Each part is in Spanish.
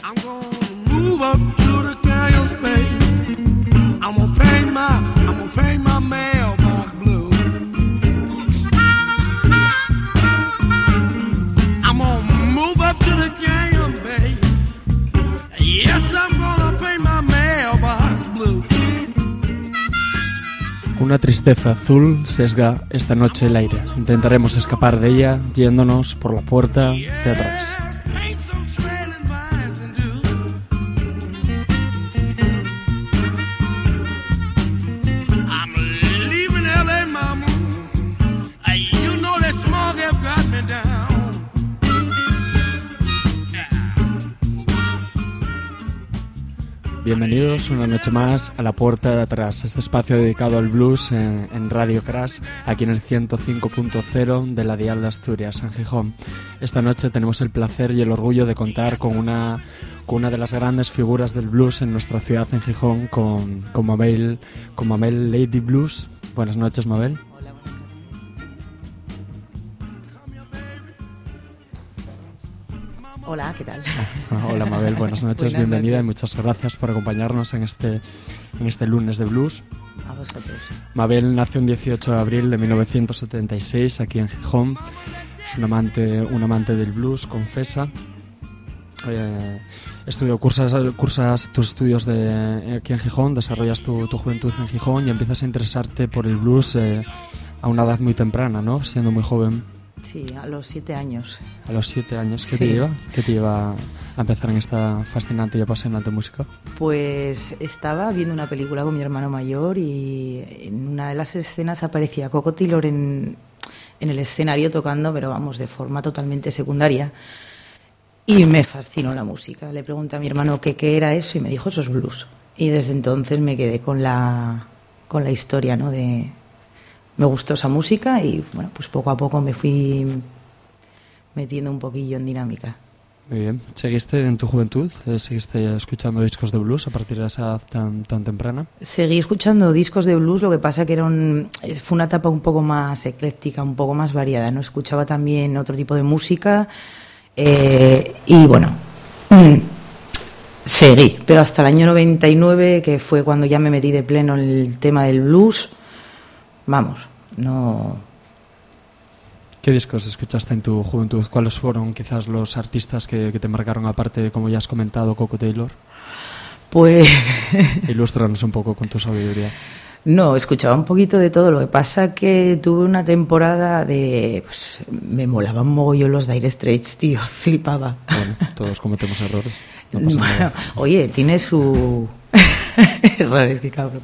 I'm gonna move up to the canyon space. I'm gonna paint my mailbox blue. I'm gonna move up to the canyon bay. Yes, I'm gonna paint my mailbox blue. Una tristeza azul sesga esta noche el aire. Intentaremos escapar de ella yéndonos por la puerta de atrás. Bienvenidos una noche más a la puerta de atrás, este espacio dedicado al blues en Radio Crash, aquí en el 105.0 de la dial de Asturias, en Gijón. Esta noche tenemos el placer y el orgullo de contar con una de las grandes figuras del blues en nuestra ciudad, en Gijón, con Mabel Lady Blues. Buenas noches, Mabel. Hola, ¿qué tal? Hola, Mabel, buenas noches, bienvenida y muchas gracias por acompañarnos en este lunes de blues. A vosotros. Mabel nació el 18 de abril de 1976 aquí en Gijón. Es un amante del blues, confesa. Cursas tus estudios aquí en Gijón, desarrollas tu juventud en Gijón y empiezas a interesarte por el blues a una edad muy temprana, ¿no? Siendo muy joven. Sí, a los 7 años. A los 7 años, ¿qué Sí. te lleva a empezar en esta fascinante y apasionante música? Pues estaba viendo una película con mi hermano mayor y en una de las escenas aparecía Coco Taylor en el escenario tocando, pero vamos, de forma totalmente secundaria. Y me fascinó la música. Le pregunté a mi hermano qué era eso y me dijo, eso es blues. Y desde entonces me quedé con la historia, ¿no? Me gustó esa música y bueno, pues poco a poco me fui metiendo un poquillo en dinámica. Muy bien. ¿Seguiste en tu juventud? ¿Seguiste escuchando discos de blues a partir de esa edad tan temprana? Seguí escuchando discos de blues, lo que pasa que fue una etapa un poco más ecléctica, un poco más variada, ¿no? Escuchaba también otro tipo de música y bueno, seguí. Pero hasta el año 99, que fue cuando ya me metí de pleno en el tema del blues, vamos, no. ¿Qué discos escuchaste en tu juventud? ¿Cuáles fueron quizás los artistas que te marcaron, aparte, como ya has comentado, Coco Taylor? Pues Ilústranos un poco con tu sabiduría. No, escuchaba un poquito de todo. Lo que pasa que tuve una temporada pues, me molaban mogollón los Dire Straits, tío, flipaba. Bueno, todos cometemos errores. No pasa nada. Oye, tiene su errores, qué cabrón.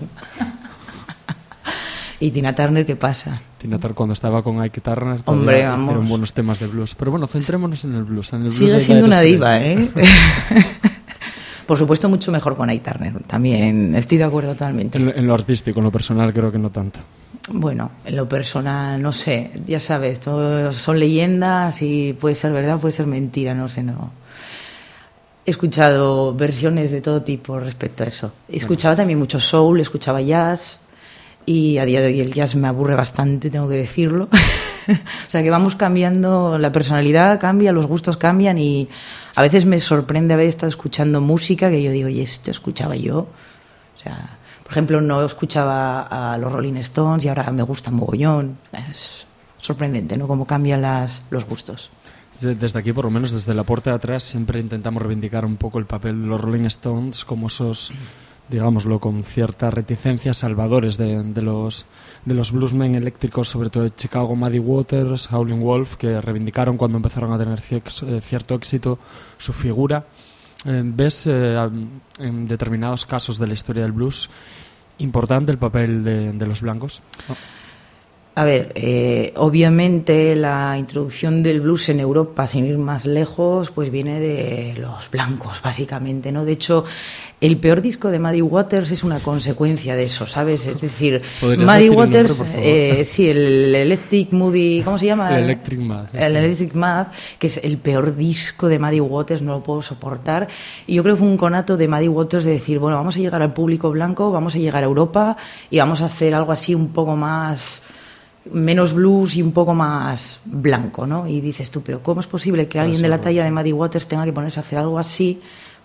¿Y Tina Turner qué pasa? Tina Turner, cuando estaba con Ike Turner, hombre, vamos, eran buenos temas de blues. Pero bueno, centrémonos en el blues. Sigue siendo una diva, ¿eh? Por supuesto, mucho mejor con Ike Turner. También estoy de acuerdo totalmente. En lo artístico, en lo personal, creo que no tanto. Bueno, en lo personal, no sé. Ya sabes, todos son leyendas y puede ser verdad, puede ser mentira, no sé, no. He escuchado versiones de todo tipo respecto a eso. Escuchaba también mucho soul, escuchaba jazz. Y a día de hoy el jazz me aburre bastante, tengo que decirlo. O sea que vamos cambiando, la personalidad cambia, los gustos cambian y a veces me sorprende haber estado escuchando música que yo digo, ¿y esto escuchaba yo? O sea, por ejemplo, no escuchaba a los Rolling Stones y ahora me gustan mogollón. Es sorprendente, ¿no? Cómo cambian los gustos. Desde aquí, por lo menos desde la puerta de atrás, siempre intentamos reivindicar un poco el papel de los Rolling Stones como esos, digámoslo, con cierta reticencia, salvadores de los bluesmen eléctricos, sobre todo de Chicago, Muddy Waters, Howlin' Wolf, que reivindicaron cuando empezaron a tener cierto éxito su figura. ¿Ves en determinados casos de la historia del blues importante el papel de los blancos? ¿No? A ver, obviamente la introducción del blues en Europa, sin ir más lejos, pues viene de los blancos, básicamente, ¿no? De hecho, el peor disco de Muddy Waters es una consecuencia de eso, ¿sabes? Es decir, Muddy Waters, sí, el Electric Moody, ¿cómo se llama? El Electric Mad. El Electric Mad, que es el peor disco de Muddy Waters, no lo puedo soportar. Y yo creo que fue un conato de Muddy Waters de decir, bueno, vamos a llegar al público blanco, vamos a llegar a Europa y vamos a hacer algo así un poco más, menos blues y un poco más blanco, ¿no? Y dices tú, pero ¿cómo es posible que alguien de la talla de Muddy Waters tenga que ponerse a hacer algo así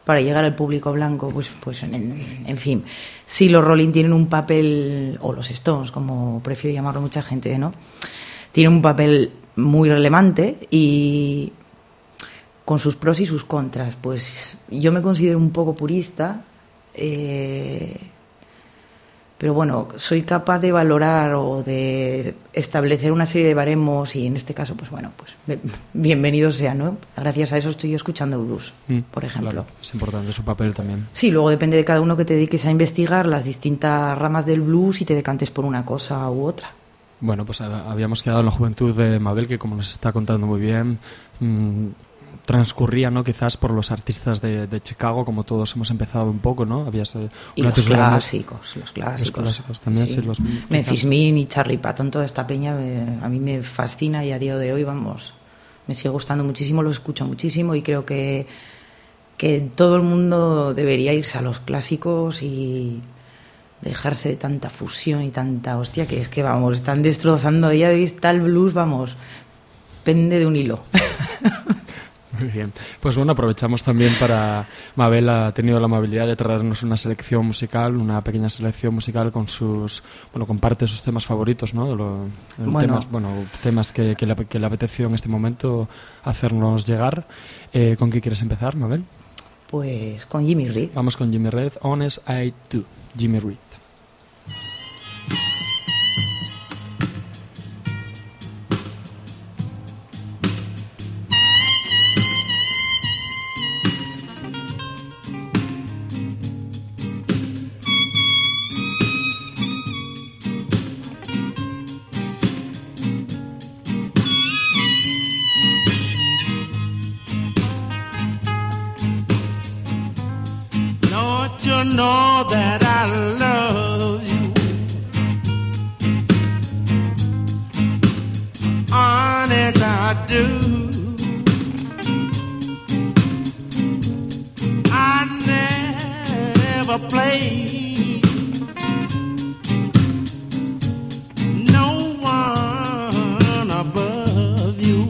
para llegar al público blanco, pues en fin, sí, los Rolling tienen un papel, o los Stones, como prefiere llamarlo mucha gente, ¿no? Tienen un papel muy relevante y con sus pros y sus contras. Pues yo me considero un poco purista, pero bueno, soy capaz de valorar o de establecer una serie de baremos y en este caso, pues bueno, pues bienvenido sea, ¿no? Gracias a eso estoy yo escuchando blues, por ejemplo. Claro, es importante su papel también. Sí, luego depende de cada uno que te dediques a investigar las distintas ramas del blues y te decantes por una cosa u otra. Bueno, pues habíamos quedado en la juventud de Mabel, que como nos está contando muy bien, transcurría, ¿no? Quizás por los artistas de Chicago, como todos hemos empezado un poco, ¿no? Y los clásicos. Los clásicos también, sí. Memphis Min y Charlie Patton, toda esta peña a mí me fascina y a día de hoy, vamos, me sigue gustando muchísimo, lo escucho muchísimo y creo que todo el mundo debería irse a los clásicos y dejarse de tanta fusión y tanta hostia, que es que, vamos, están destrozando ya de vista el blues, vamos, pende de un hilo. Muy bien. Pues bueno, aprovechamos también para... Mabel ha tenido la amabilidad de traernos una selección musical, una pequeña selección musical con sus... Bueno, con parte de sus temas favoritos, ¿no? Temas que le apeteció en este momento hacernos llegar. ¿Con qué quieres empezar, Mabel? Pues con Jimmy Reed. Vamos con Jimmy Reed, Honest I Do, Jimmy Reed. Know that I love you, honest I do. I never play no one above you.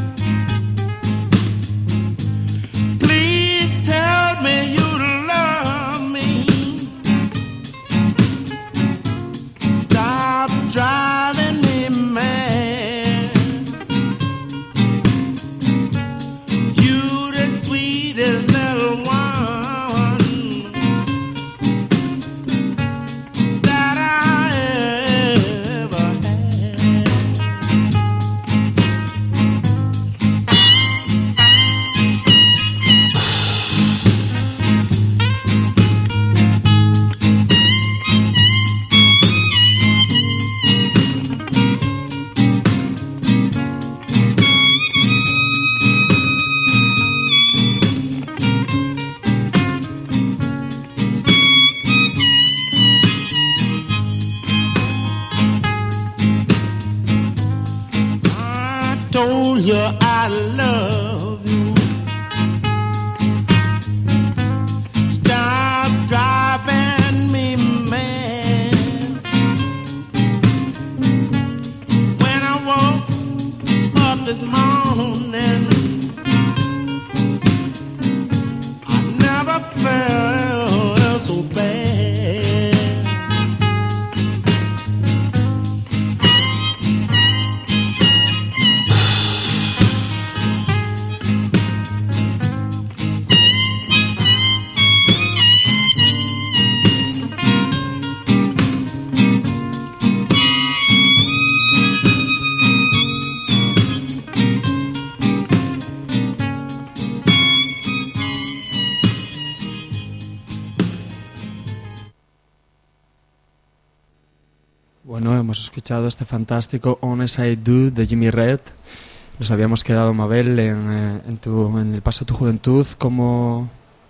Please tell me you driving me mad. You the sweetest little one that I ever had. Told you I love you. Stop driving me mad. When I woke up this morning, I never felt so bad. Bueno, hemos escuchado este fantástico Honest I Do de Jimmy Reed. Nos habíamos quedado, Mabel, en el paso de tu juventud, como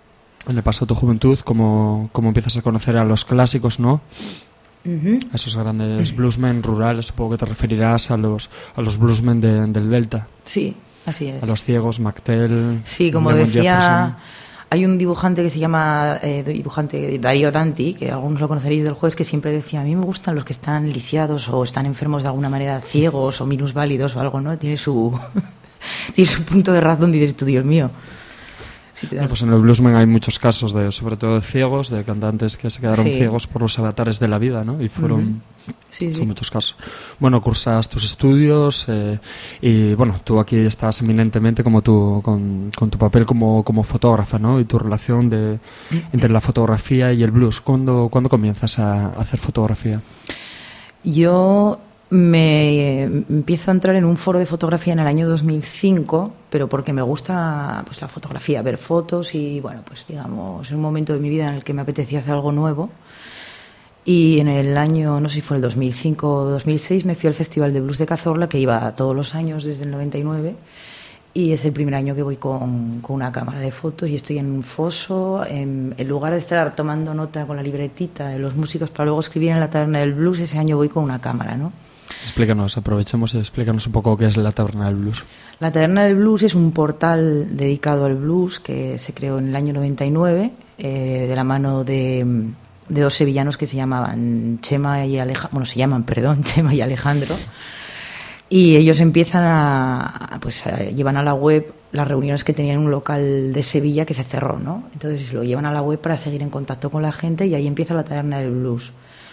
empiezas a conocer a los clásicos, ¿no? Uh-huh. A esos grandes bluesmen rurales. Supongo que te referirás a los bluesmen del Delta. Sí, así es. A los Ciegos, McTell. Sí, como decía, hay un dibujante que se llama Darío Danti, que algunos lo conoceréis del juez, que siempre decía: a mí me gustan los que están lisiados o están enfermos de alguna manera, ciegos o minusválidos o algo, ¿no? Tiene su punto de razón, dices tú, Dios mío. Si te Bueno, pues en el bluesman hay muchos casos, sobre todo de ciegos, de cantantes que se quedaron ciegos por los avatares de la vida, ¿no? Y fueron... Son muchos casos. Bueno, cursas tus estudios y, bueno, tú aquí estás eminentemente con tu papel como fotógrafa, ¿no? Y tu relación entre la fotografía y el blues. ¿Cuándo comienzas a hacer fotografía? Yo me empiezo a entrar en un foro de fotografía en el año 2005, pero porque me gusta pues la fotografía, ver fotos y, bueno, pues digamos, en un momento de mi vida en el que me apetecía hacer algo nuevo. Y en el año, no sé si fue el 2005 o 2006, me fui al Festival de Blues de Cazorla, que iba todos los años desde el 99, y es el primer año que voy con una cámara de fotos y estoy en un foso, en lugar de estar tomando nota con la libretita de los músicos para luego escribir en la Taberna del Blues, ese año voy con una cámara, ¿no? Aprovechemos y explícanos un poco qué es la Taberna del Blues. La Taberna del Blues es un portal dedicado al blues que se creó en el año 99, de la mano de dos sevillanos que se llamaban Chema y Alejandro, y ellos empiezan llevan a la web las reuniones que tenían en un local de Sevilla que se cerró, ¿no? Entonces lo llevan a la web para seguir en contacto con la gente y ahí empieza la Taberna del Blues.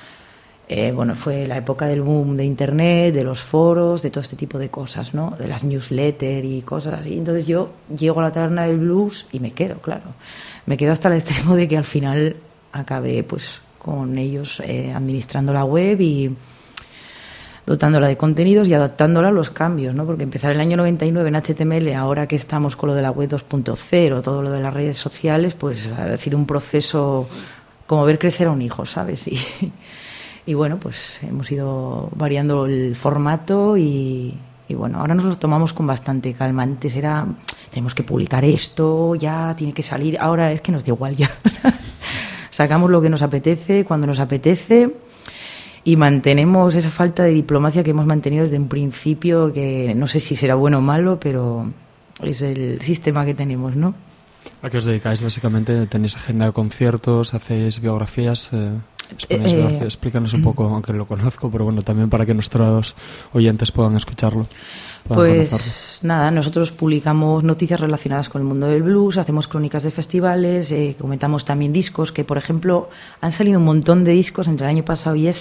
Fue la época del boom de internet, de los foros, de todo este tipo de cosas, ¿no? De las newsletters y cosas así. Entonces yo llego a la Taberna del Blues y me quedo, claro. Me quedo hasta el extremo de que al final acabé pues con ellos administrando la web y dotándola de contenidos y adaptándola a los cambios, ¿no? Porque empezar el año 99 en HTML, ahora que estamos con lo de la web 2.0, todo lo de las redes sociales, pues ha sido un proceso como ver crecer a un hijo, ¿sabes? Y bueno, pues hemos ido variando el formato y bueno, ahora nos lo tomamos con bastante calma. Antes era, tenemos que publicar esto, ya tiene que salir, ahora es que nos da igual ya. Sacamos lo que nos apetece, cuando nos apetece, y mantenemos esa falta de diplomacia que hemos mantenido desde un principio, que no sé si será bueno o malo, pero es el sistema que tenemos, ¿no? ¿A qué os dedicáis básicamente? ¿Tenéis agenda de conciertos? ¿Hacéis biografías? Explícanos un poco, aunque lo conozco, pero bueno, también para que nuestros oyentes puedan escucharlo. Pues nada, nosotros publicamos noticias relacionadas con el mundo del blues, hacemos crónicas de festivales, comentamos también discos, que por ejemplo han salido un montón de discos entre el año pasado y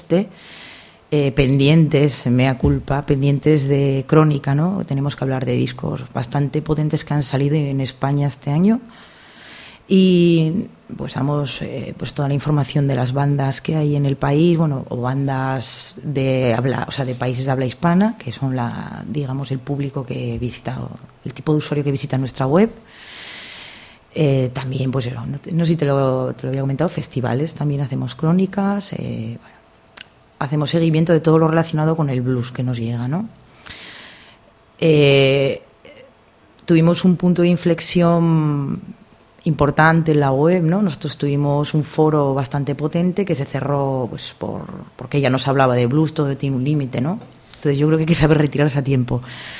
pendientes, mea culpa, pendientes de crónica, ¿no? Tenemos que hablar de discos bastante potentes que han salido en España este año. Y pues damos pues toda la información de las bandas que hay en el país, bueno, o bandas de países de habla hispana, que son el público que visita, el tipo de usuario que visita nuestra web. También, pues no sé si te lo había comentado, festivales, también hacemos crónicas, hacemos seguimiento de todo lo relacionado con el blues que nos llega, ¿no? Tuvimos un punto de inflexión importante en la web, ¿no? Nosotros tuvimos un foro bastante potente que se cerró pues porque ya nos hablaba de blues, todo tiene un límite, ¿no? Entonces yo creo que hay que saber retirarse a tiempo.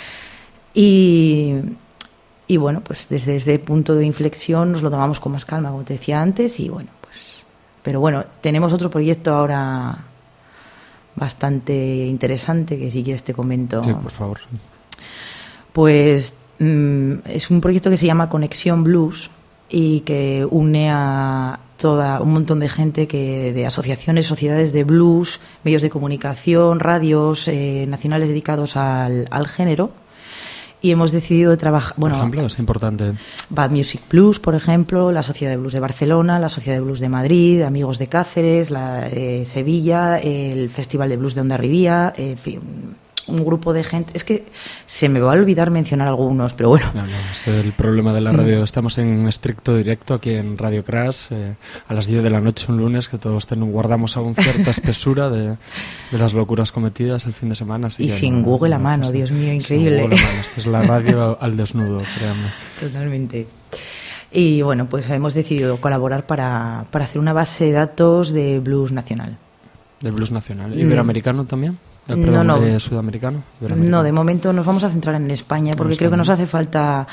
Y bueno, pues desde ese punto de inflexión nos lo tomamos con más calma, como te decía antes, y bueno, pues... Pero bueno, tenemos otro proyecto ahora bastante interesante que si quieres te comento. Sí, por favor. Pues es un proyecto que se llama Conexión Blues, y que une a un montón de gente de asociaciones, sociedades de blues, medios de comunicación, radios nacionales dedicados al género, y hemos decidido trabajar... Por ejemplo, es importante. Bad Music Blues, por ejemplo, la Sociedad de Blues de Barcelona, la Sociedad de Blues de Madrid, Amigos de Cáceres, la de Sevilla, el Festival de Blues de Hondarribía, en fin, un grupo de gente. Es que se me va a olvidar mencionar algunos, pero bueno. No, es el problema de la radio. Estamos en estricto directo aquí en Radio Crash, a las 10 de la noche un lunes, que todos guardamos aún cierta espesura de las locuras cometidas el fin de semana. Y sin Google a mano, Dios mío, increíble. Sin Google a mano. Esto es la radio al desnudo, créanme. Totalmente. Y bueno, pues hemos decidido colaborar para hacer una base de datos de blues nacional. ¿De blues nacional? ¿Iberoamericano también? No. ¿Sudamericano? No, de momento nos vamos a centrar en España, porque creo que nos hace falta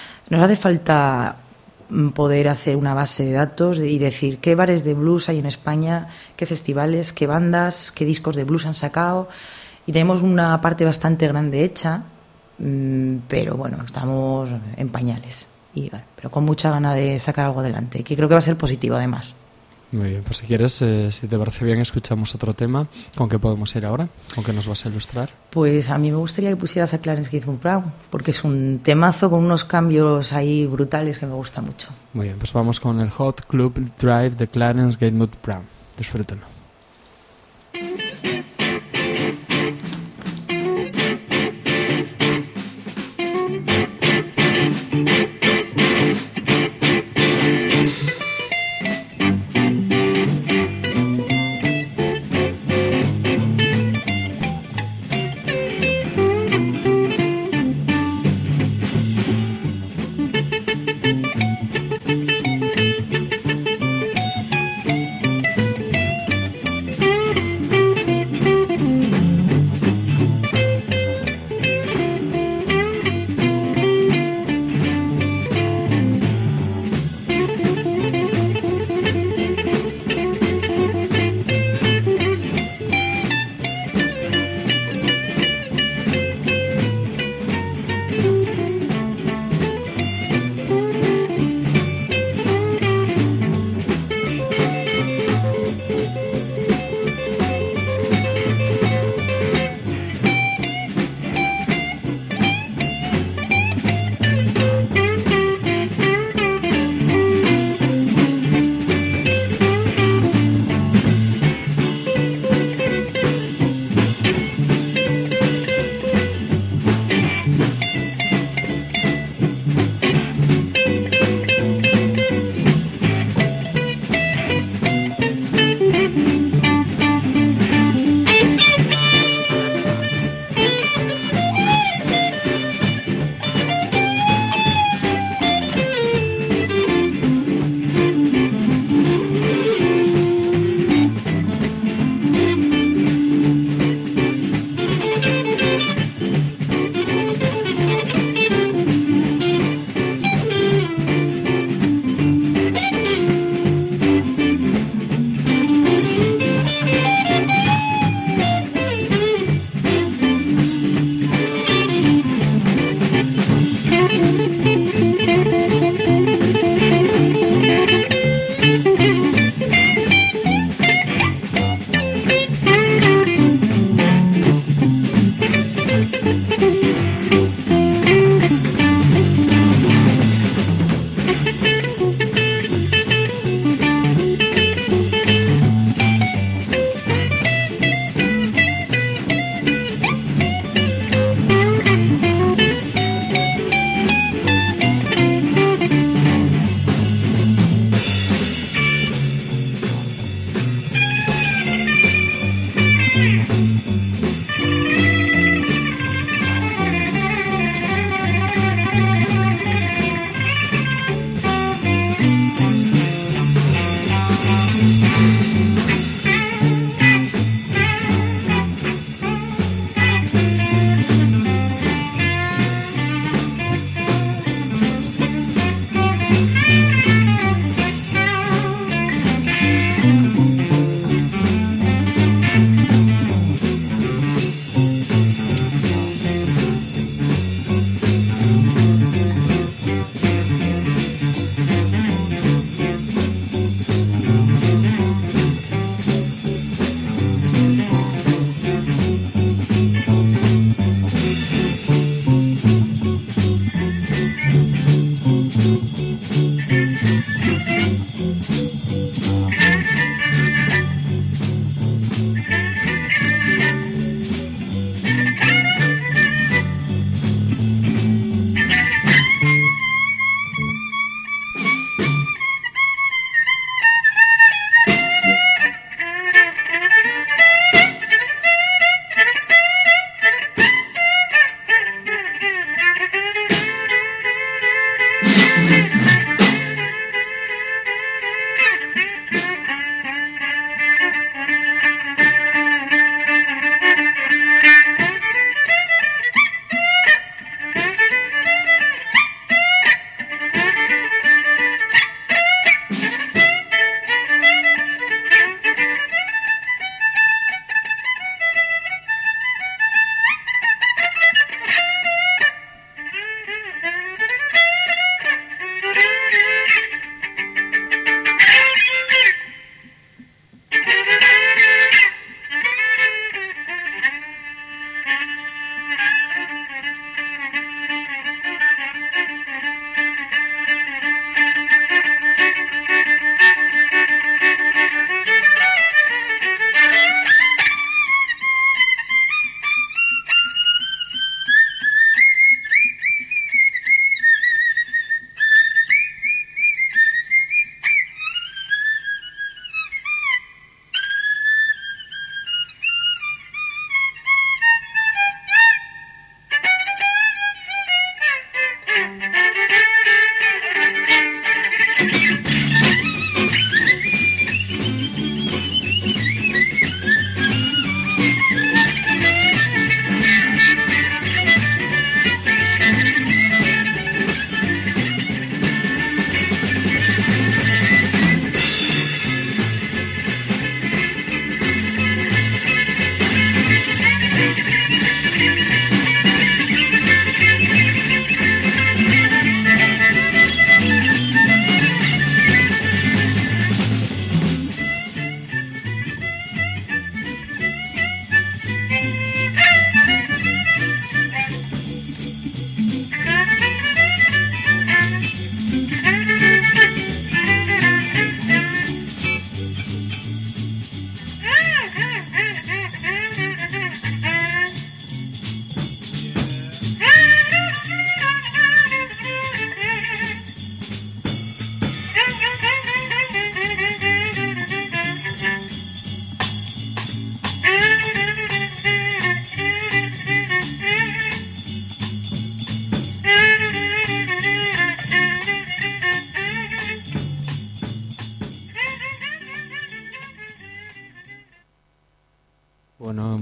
poder hacer una base de datos y decir qué bares de blues hay en España, qué festivales, qué bandas, qué discos de blues han sacado, y tenemos una parte bastante grande hecha, pero bueno, estamos en pañales. y bueno, pero con mucha gana de sacar algo adelante, que creo que va a ser positivo además. Muy bien, pues si quieres, si te parece bien, escuchamos otro tema. ¿Con qué podemos ir ahora? ¿Con qué nos vas a ilustrar? Pues a mí me gustaría que pusieras a Clarence Gizzard Brown, porque es un temazo con unos cambios ahí brutales que me gusta mucho. Muy bien, pues vamos con el Hot Club Drive de Clarence Gizzard Brown. Disfrútenlo.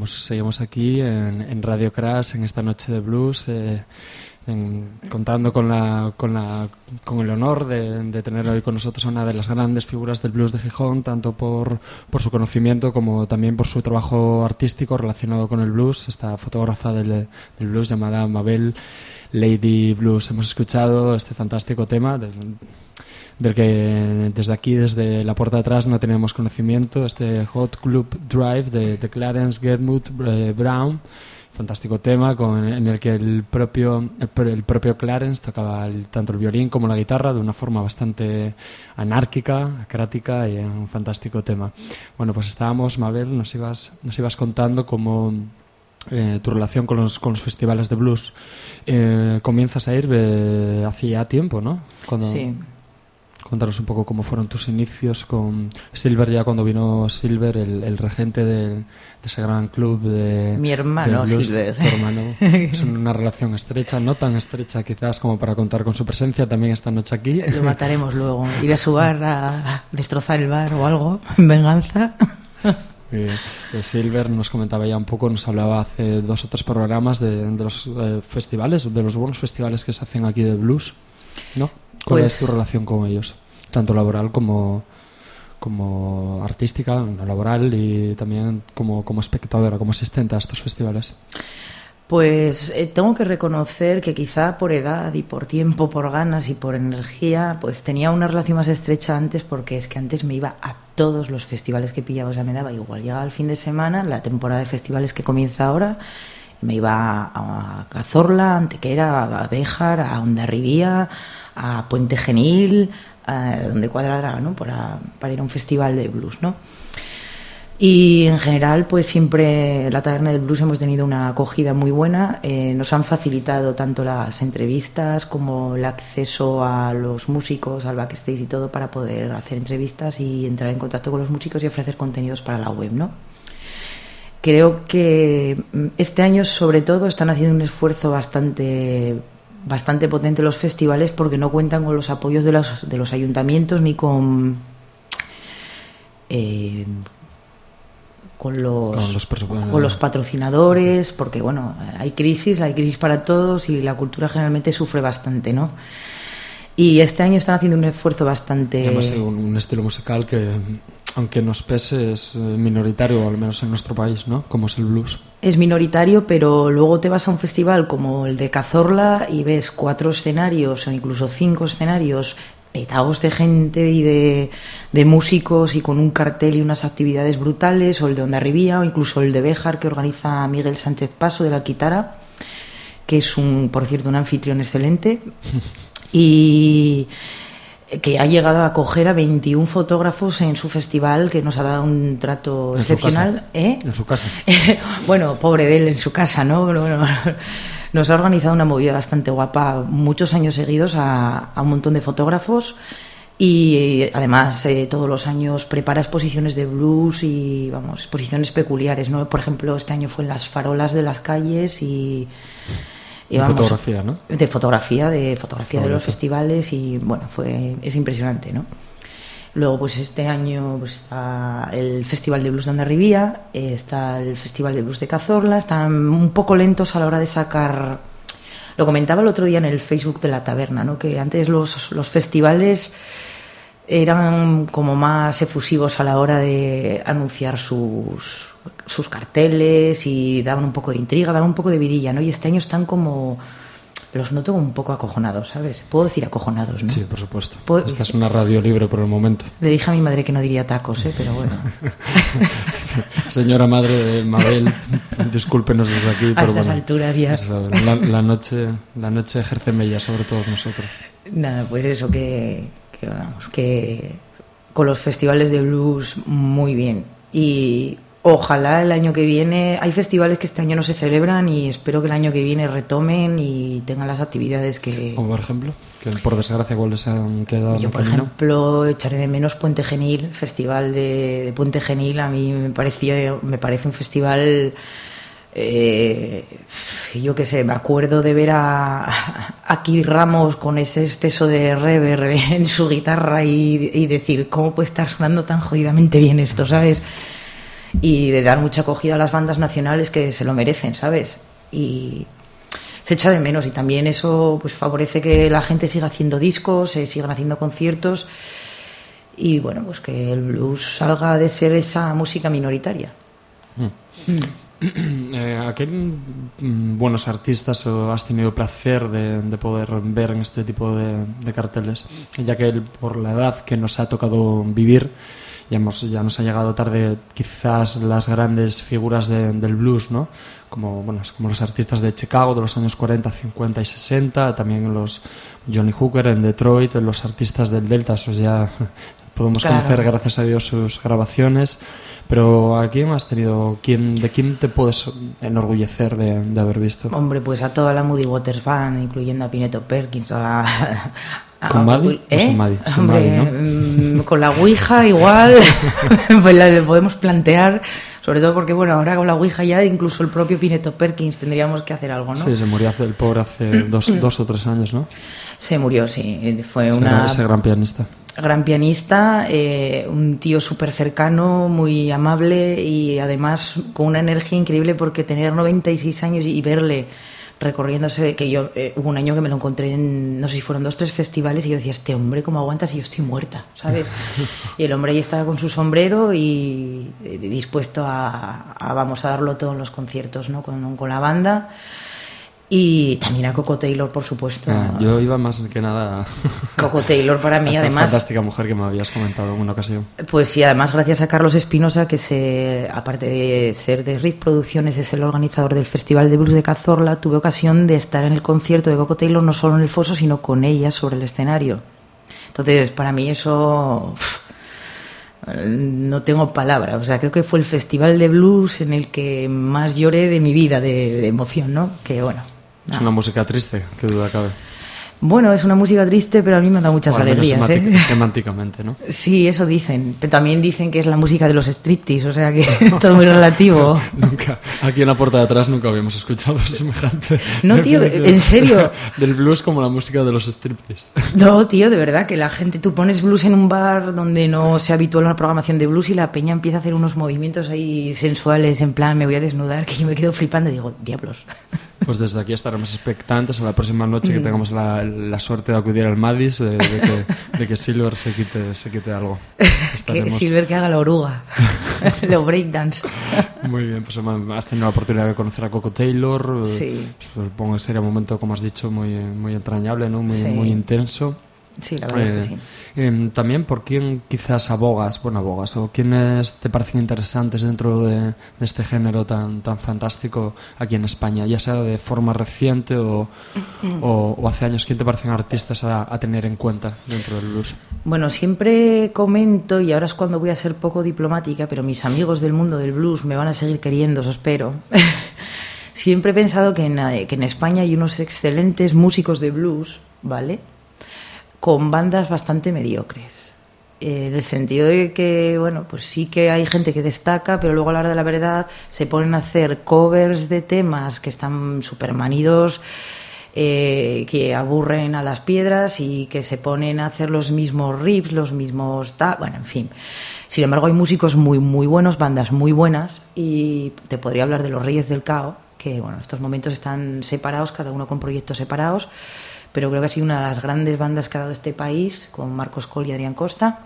seguimos aquí en Radio Crash, en esta noche de blues, contando con el honor de tener hoy con nosotros a una de las grandes figuras del blues de Gijón, tanto por su conocimiento como también por su trabajo artístico relacionado con el blues, esta fotógrafa del blues llamada Mabel Lady Blues. Hemos escuchado este fantástico tema del que desde aquí, desde la puerta de atrás, no teníamos conocimiento, este Hot Club Drive de Clarence Gedmouth Brown. Fantástico tema en el que el propio Clarence tocaba tanto el violín como la guitarra de una forma bastante anárquica, acrática, y un fantástico tema. Bueno, pues estábamos, Mabel, nos ibas contando cómo tu relación con los festivales de blues comienzas a ir hace ya tiempo, ¿no? Sí. Cuéntanos un poco cómo fueron tus inicios con Silver, ya cuando vino Silver, el regente de ese gran club de... Mi hermano de blues, Silver. Tu hermano. Es una relación estrecha, no tan estrecha quizás como para contar con su presencia también esta noche aquí. Lo mataremos luego. Ir a su bar a destrozar el bar o algo, en venganza. Silver nos comentaba ya un poco, nos hablaba hace 2 o 3 programas de los festivales, de los buenos festivales que se hacen aquí de blues, ¿no? ¿Cuál es tu relación con ellos? Tanto laboral como artística, no laboral, y también como espectadora, como asistente a estos festivales. Pues tengo que reconocer que quizá por edad y por tiempo, por ganas y por energía, pues tenía una relación más estrecha antes, porque es que antes me iba a todos los festivales que pillaba, o sea, me daba igual. Llegaba el fin de semana, la temporada de festivales que comienza ahora, me iba a Cazorla, a Antequera, a Béjar, a Hondarribía, a Puente Genil, donde cuadrara, ¿no? para ir a un festival de blues, ¿no? Y en general, pues siempre la Taberna del Blues hemos tenido una acogida muy buena. Nos han facilitado tanto las entrevistas como el acceso a los músicos, al backstage y todo, para poder hacer entrevistas y entrar en contacto con los músicos y ofrecer contenidos para la web, ¿no? Creo que este año, sobre todo, están haciendo un esfuerzo bastante potente los festivales, porque no cuentan con los apoyos de los ayuntamientos ni con los patrocinadores, porque bueno, hay crisis para todos y la cultura generalmente sufre bastante, ¿no? Y este año están haciendo un esfuerzo bastante... Además, un estilo musical que, aunque nos pese, es minoritario, al menos en nuestro país, ¿no? Como es el blues. Es minoritario, pero luego te vas a un festival como el de Cazorla y ves 4 escenarios o incluso 5 escenarios petados de gente y de músicos, y con un cartel y unas actividades brutales, o el de Hondarribía, o incluso el de Béjar, que organiza Miguel Sánchez Paso de la Alquitara, que es por cierto, un anfitrión excelente, y que ha llegado a acoger a 21 fotógrafos en su festival, que nos ha dado un trato excepcional. En su casa. Bueno, pobre de él, en su casa, ¿no? Nos ha organizado una movida bastante guapa, muchos años seguidos, a un montón de fotógrafos, y además todos los años prepara exposiciones de blues y, vamos, exposiciones peculiares, ¿no? Por ejemplo, este año fue en las farolas de las calles y vamos, fotografía, ¿no? De fotografía de los festivales, y bueno, es impresionante, ¿no? Luego, pues este año pues está el Festival de Blues de Hondarribía, está el Festival de Blues de Cazorla. Están un poco lentos a la hora de sacar... Lo comentaba el otro día en el Facebook de la taberna, ¿no? Que antes los festivales eran como más efusivos a la hora de anunciar sus carteles, y daban un poco de intriga, daban un poco de vidilla, ¿no? Y este año están como... Los noto un poco acojonados, ¿sabes? Puedo decir acojonados, ¿no? Sí, por supuesto. Esta es una radio libre por el momento. Le dije a mi madre que no diría tacos, pero bueno. Señora madre de Mabel, discúlpenos desde aquí. A estas alturas ya. La noche ejerce mella sobre todos nosotros. Nada, pues eso, que con los festivales de blues muy bien. Y ojalá el año que viene... Hay festivales que este año no se celebran, y espero que el año que viene retomen y tengan las actividades que... Como por ejemplo, que por desgracia, ¿cuáles han quedado? Yo, por ejemplo, echaré de menos Puente Genil. El festival de Puente Genil a mí me parece un festival... yo qué sé, me acuerdo de ver a Kid Ramos con ese exceso de reverb en su guitarra y decir, ¿cómo puede estar sonando tan jodidamente bien esto, ¿sabes? y de dar mucha acogida a las bandas nacionales que se lo merecen, ¿sabes? Y se echa de menos, y también eso pues favorece que la gente siga haciendo discos, sigan haciendo conciertos, y bueno, pues que el blues salga de ser esa música minoritaria. ¿A qué buenos artistas has tenido placer de poder ver en este tipo de carteles? Ya que por la edad que nos ha tocado vivir, ya nos ha llegado tarde quizás las grandes figuras del blues, ¿no? Como los artistas de Chicago de los años 40, 50 y 60, también los Johnny Hooker en Detroit, los artistas del Delta, eso ya podemos conocer, gracias a Dios, sus grabaciones. Pero ¿a quién has tenido? ¿De quién te puedes enorgullecer de haber visto? Hombre, pues a toda la Moody Waters Band, incluyendo a Pineto Perkins, ¿Con Maddie? Sin Maddie, ¿no? Con la Ouija igual, pues la podemos plantear, sobre todo porque, bueno, ahora con la Ouija ya incluso el propio Pineto Perkins tendríamos que hacer algo, ¿no? Sí, se murió el pobre hace dos o 3 años, ¿no? Se murió, sí. Fue ese gran pianista. Gran pianista, un tío súper cercano, muy amable y además con una energía increíble, porque tener 96 años y verle recorriéndose, que yo hubo un año que me lo encontré en, no sé si fueron 2 o 3 festivales, y yo decía, este hombre, ¿cómo aguanta si yo estoy muerta? ¿Sabes? Y el hombre ahí estaba con su sombrero y dispuesto a darlo todo en los conciertos, ¿no? Con la banda. Y también a Coco Taylor, por supuesto. Yo iba más que nada Coco Taylor para mí, esa además, fantástica mujer que me habías comentado en una ocasión. Pues sí, además gracias a Carlos Espinosa, que aparte de ser de Riff Producciones, es el organizador del Festival de Blues de Cazorla, tuve ocasión de estar en el concierto de Coco Taylor, no solo en el foso, sino con ella sobre el escenario. Entonces, para mí eso no tengo palabras. O sea, creo que fue el festival de blues en el que más lloré de mi vida, de emoción, ¿no? Que bueno. Es una música triste, qué duda cabe. Bueno, es una música triste, pero a mí me da muchas alegrías. Semánticamente, ¿no? Sí, eso dicen. También dicen que es la música de los striptease, o sea que es todo muy relativo. Nunca, aquí en la puerta de atrás nunca habíamos escuchado semejante. No, tío, en serio. Del blues como la música de los striptease. No, tío, de verdad, que la gente, tú pones blues en un bar donde no se habitúa una programación de blues y la peña empieza a hacer unos movimientos ahí sensuales, en plan, me voy a desnudar, que yo me quedo flipando y digo, diablos. Pues desde aquí estaremos expectantes a la próxima noche que tengamos la suerte de acudir al Madis, de que Silver se quite algo. Que Silver que haga la oruga, los breakdance. Muy bien, pues has tenido la oportunidad de conocer a Coco Taylor. Sí. Supongo que sería un momento, como has dicho, muy, muy entrañable, ¿no? Muy intenso. Sí, la verdad es que sí. También, ¿por quién quizás abogas, o quiénes te parecen interesantes dentro de este género tan fantástico aquí en España? Ya sea de forma reciente o hace años, ¿quién te parecen artistas a tener en cuenta dentro del blues? Bueno, siempre comento, y ahora es cuando voy a ser poco diplomática, pero mis amigos del mundo del blues me van a seguir queriendo, os espero. Siempre he pensado que en España hay unos excelentes músicos de blues, ¿vale?, con bandas bastante mediocres, en el sentido de que, bueno, pues sí que hay gente que destaca, pero luego a la hora de la verdad se ponen a hacer covers de temas que están súper manidos, que aburren a las piedras, y que se ponen a hacer los mismos riffs, los mismos bueno, en fin. Sin embargo, hay músicos muy, muy buenos, bandas muy buenas, y te podría hablar de los Reyes del Cao, que, bueno, en estos momentos están separados, cada uno con proyectos separados, pero creo que ha sido una de las grandes bandas que ha dado este país, con Marcos Coll y Adrián Costa.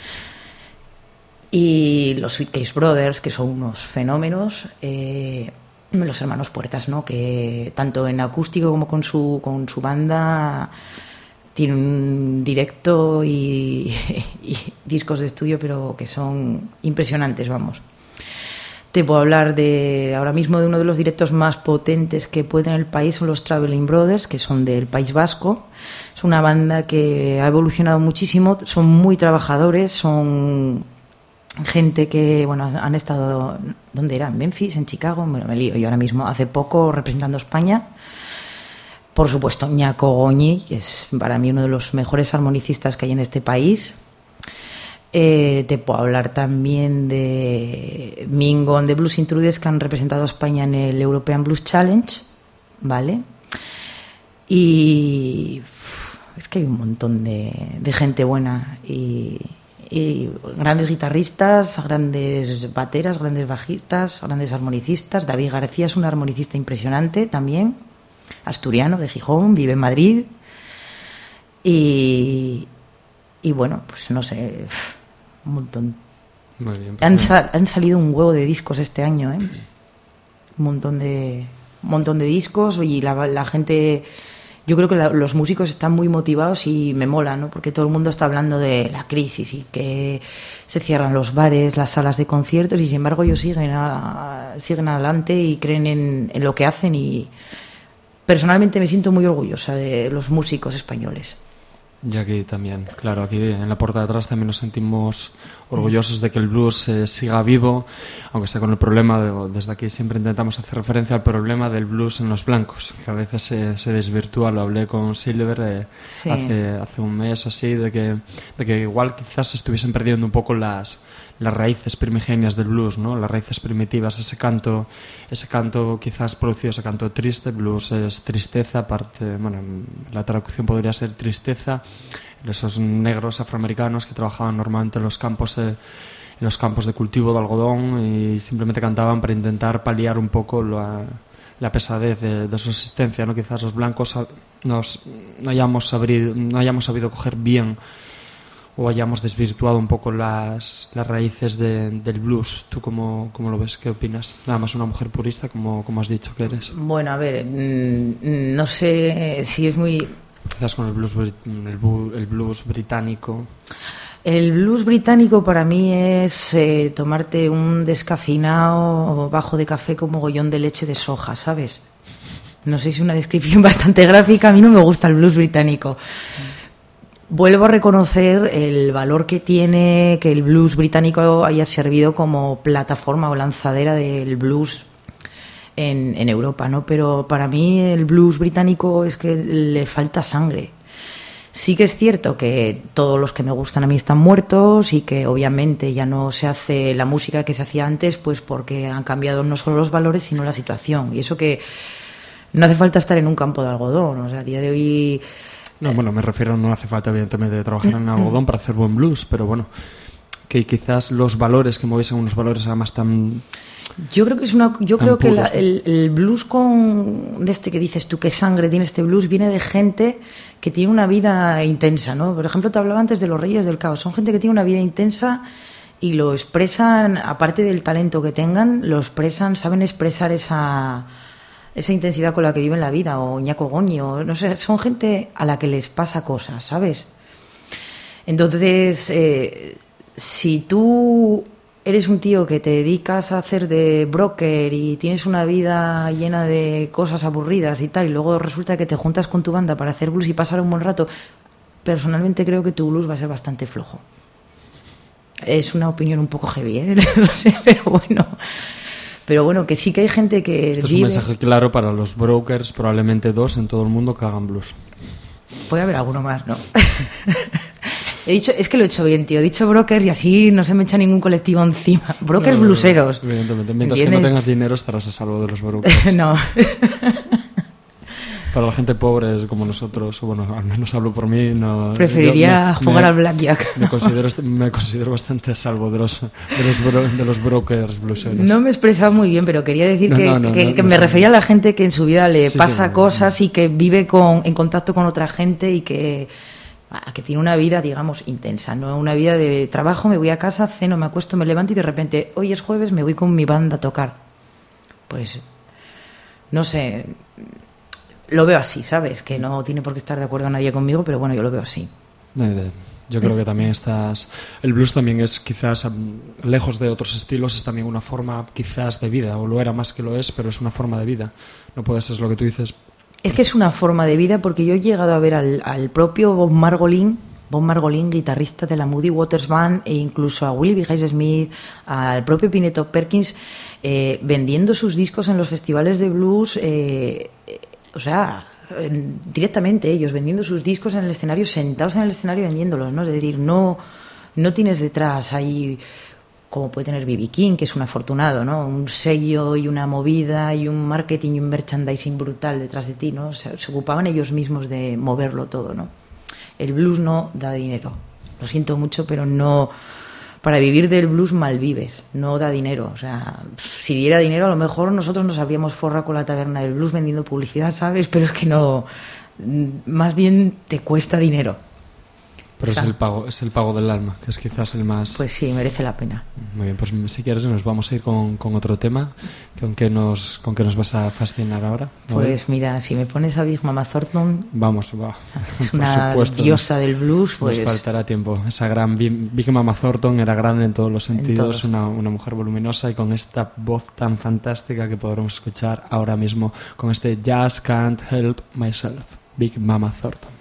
Y los Sweet Case Brothers, que son unos fenómenos. Los hermanos Puertas, ¿no?, que tanto en acústico como con su banda tienen un directo y discos de estudio, pero que son impresionantes, vamos. Te puedo hablar ahora mismo de uno de los directos más potentes que puede tener el país, son los Traveling Brothers, que son del País Vasco. Es una banda que ha evolucionado muchísimo, son muy trabajadores, son gente que, bueno, han estado, ¿dónde era? En Memphis, en Chicago, bueno, me lío yo ahora mismo, hace poco representando a España. Por supuesto, Ñaco Goñi, que es para mí uno de los mejores armonicistas que hay en este país. Te puedo hablar también de Mingo and the Blues Intruders, que han representado a España en el European Blues Challenge, ¿vale? Y es que hay un montón de gente buena, y Y grandes guitarristas, grandes bateras, grandes bajistas, grandes armonicistas. David García es un armonicista impresionante también, asturiano, de Gijón, vive en Madrid. Y bueno, pues no sé, un montón. Muy bien, Han salido un huevo de discos este año, ¿eh? Un montón de discos y la gente... Yo creo que los músicos están muy motivados y me mola, ¿no? Porque todo el mundo está hablando de la crisis y que se cierran los bares, las salas de conciertos y sin embargo ellos siguen adelante y creen en lo que hacen y personalmente me siento muy orgullosa de los músicos españoles. Y aquí también, claro, aquí en la puerta de atrás también nos sentimos orgullosos de que el blues siga vivo, aunque sea con el problema, desde aquí siempre intentamos hacer referencia al problema del blues en los blancos, que a veces se desvirtúa. Lo hablé con Silver sí. hace un mes así, de que igual quizás se estuviesen perdiendo un poco las raíces primigenias del blues, ¿no? Las raíces primitivas, ese canto quizás producido, ese canto triste. Blues es tristeza, aparte, bueno, la traducción podría ser tristeza. Esos negros afroamericanos que trabajaban normalmente en los campos de cultivo de algodón y simplemente cantaban para intentar paliar un poco la pesadez de su existencia, ¿no? Quizás los blancos no hayamos sabido coger bien o hayamos desvirtuado un poco las raíces del blues. ¿Tú cómo lo ves? ¿Qué opinas? Nada más una mujer purista, como has dicho que eres. Bueno, a ver, no sé si es muy... Quizás con el blues británico. El blues británico para mí es tomarte un descafeinado bajo de café con mogollón de leche de soja, ¿sabes? No sé si es una descripción bastante gráfica. A mí no me gusta el blues británico. Vuelvo a reconocer el valor que tiene que el blues británico haya servido como plataforma o lanzadera del blues en Europa, ¿no? Pero para mí el blues británico es que le falta sangre. Sí que es cierto que todos los que me gustan a mí están muertos y que obviamente ya no se hace la música que se hacía antes, pues porque han cambiado no solo los valores sino la situación. Y eso que no hace falta estar en un campo de algodón. O sea, a día de hoy... No, bueno, me refiero, no hace falta evidentemente trabajar en algodón para hacer buen blues, pero bueno, que quizás los valores que moviesen unos valores además tan... Yo creo que el blues de este que dices tú, qué sangre tiene este blues, viene de gente que tiene una vida intensa, ¿no? Por ejemplo, te hablaba antes de los Reyes del Caos. Son gente que tiene una vida intensa y lo expresan, aparte del talento que tengan, saben expresar esa intensidad con la que viven la vida. O Ñaco Goñi, no sé, son gente a la que les pasa cosas, ¿sabes? Entonces, si tú eres un tío que te dedicas a hacer de broker y tienes una vida llena de cosas aburridas y tal, y luego resulta que te juntas con tu banda para hacer blues y pasar un buen rato, personalmente creo que tu blues va a ser bastante flojo. Es una opinión un poco heavy, ¿eh? No sé, pero bueno, que sí que hay gente que Esto es un mensaje claro para los brokers, probablemente 2 en todo el mundo que hagan blues. Puede haber alguno más, ¿no? Es que lo he hecho bien, tío. He dicho brokers y así no se me echa ningún colectivo encima. Brokers bluseros. Evidentemente. Mientras ¿Entiendes? que no tengas dinero estarás a salvo de los brokers. No. Para la gente pobre es como nosotros, o bueno, al menos hablo por mí, no. Preferiría jugar al blackjack. Me considero bastante a salvo de los brokers bluseros. No me he expresado muy bien, pero quería decir que me refería a la gente que en su vida le pasa cosas y que vive en contacto con otra gente y que tiene una vida, digamos, intensa, no una vida de trabajo, me voy a casa, ceno, me acuesto, me levanto y de repente, hoy es jueves, me voy con mi banda a tocar. Pues, no sé, lo veo así, ¿sabes? Que no tiene por qué estar de acuerdo nadie conmigo, pero bueno, yo lo veo así. Yo creo que también el blues también es quizás, lejos de otros estilos, es también una forma quizás de vida, o lo era más que lo es, pero es una forma de vida. No puede ser lo que tú dices. Es que es una forma de vida porque yo he llegado a ver al propio Bob Margolin, guitarrista de la Moody Waters Band, e incluso a Willie B. Hayes Smith, al propio Pineto Perkins, vendiendo sus discos en los festivales de blues, directamente ellos vendiendo sus discos en el escenario, sentados en el escenario vendiéndolos, ¿no? Es decir, no tienes detrás ahí, como puede tener B.B. King, que es un afortunado, ¿no? Un sello y una movida y un marketing y un merchandising brutal detrás de ti, ¿no? O sea, se ocupaban ellos mismos de moverlo todo, ¿no? El blues no da dinero. lo siento mucho, pero no... Para vivir del blues mal vives, no da dinero. O sea, si diera dinero, a lo mejor nosotros nos habríamos forrado con la taberna del blues vendiendo publicidad, ¿sabes? Pero es que no, más bien te cuesta dinero. Pero es el pago del alma, que es quizás el más... Pues sí, merece la pena. Muy bien, pues si quieres nos vamos a ir con otro tema. ¿Con qué nos vas a fascinar ahora? Pues mira, si me pones a Big Mama Thornton... Vamos, va. Es Por una supuesto, diosa del blues, pues... Nos faltará tiempo. Esa gran Big Mama Thornton era grande en todos los sentidos, todos. Una mujer voluminosa y con esta voz tan fantástica que podremos escuchar ahora mismo con este Just Can't Help Myself, Big Mama Thornton.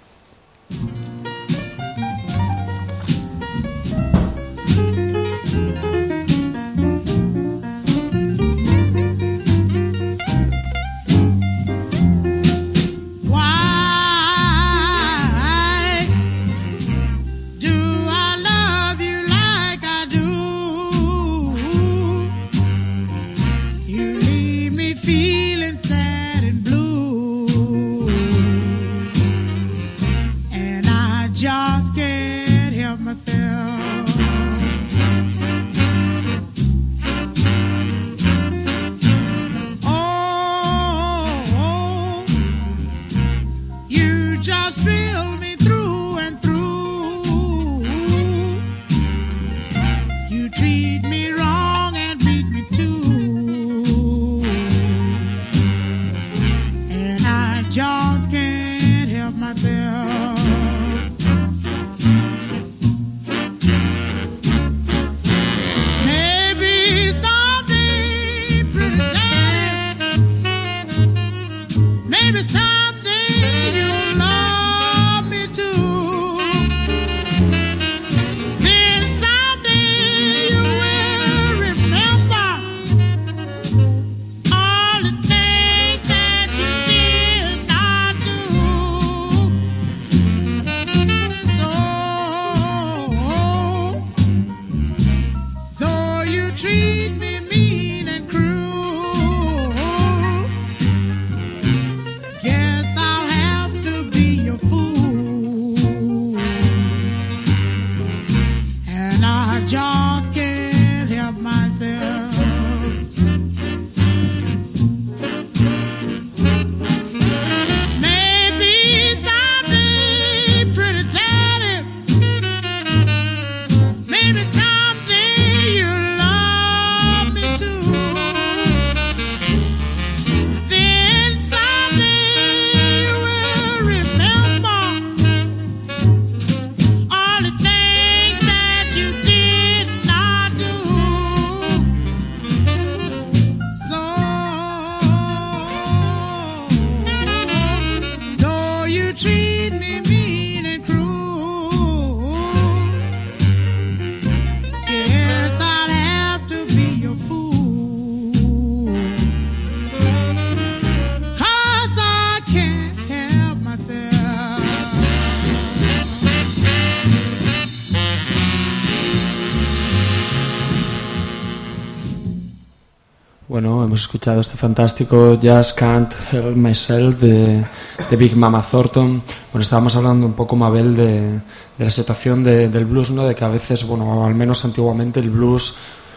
Bueno, hemos escuchado este fantástico Just Can't Help Myself de Big Mama Thornton. Bueno, estábamos hablando un poco, Mabel, de la situación del blues, ¿no? De que a veces, bueno, al menos antiguamente el blues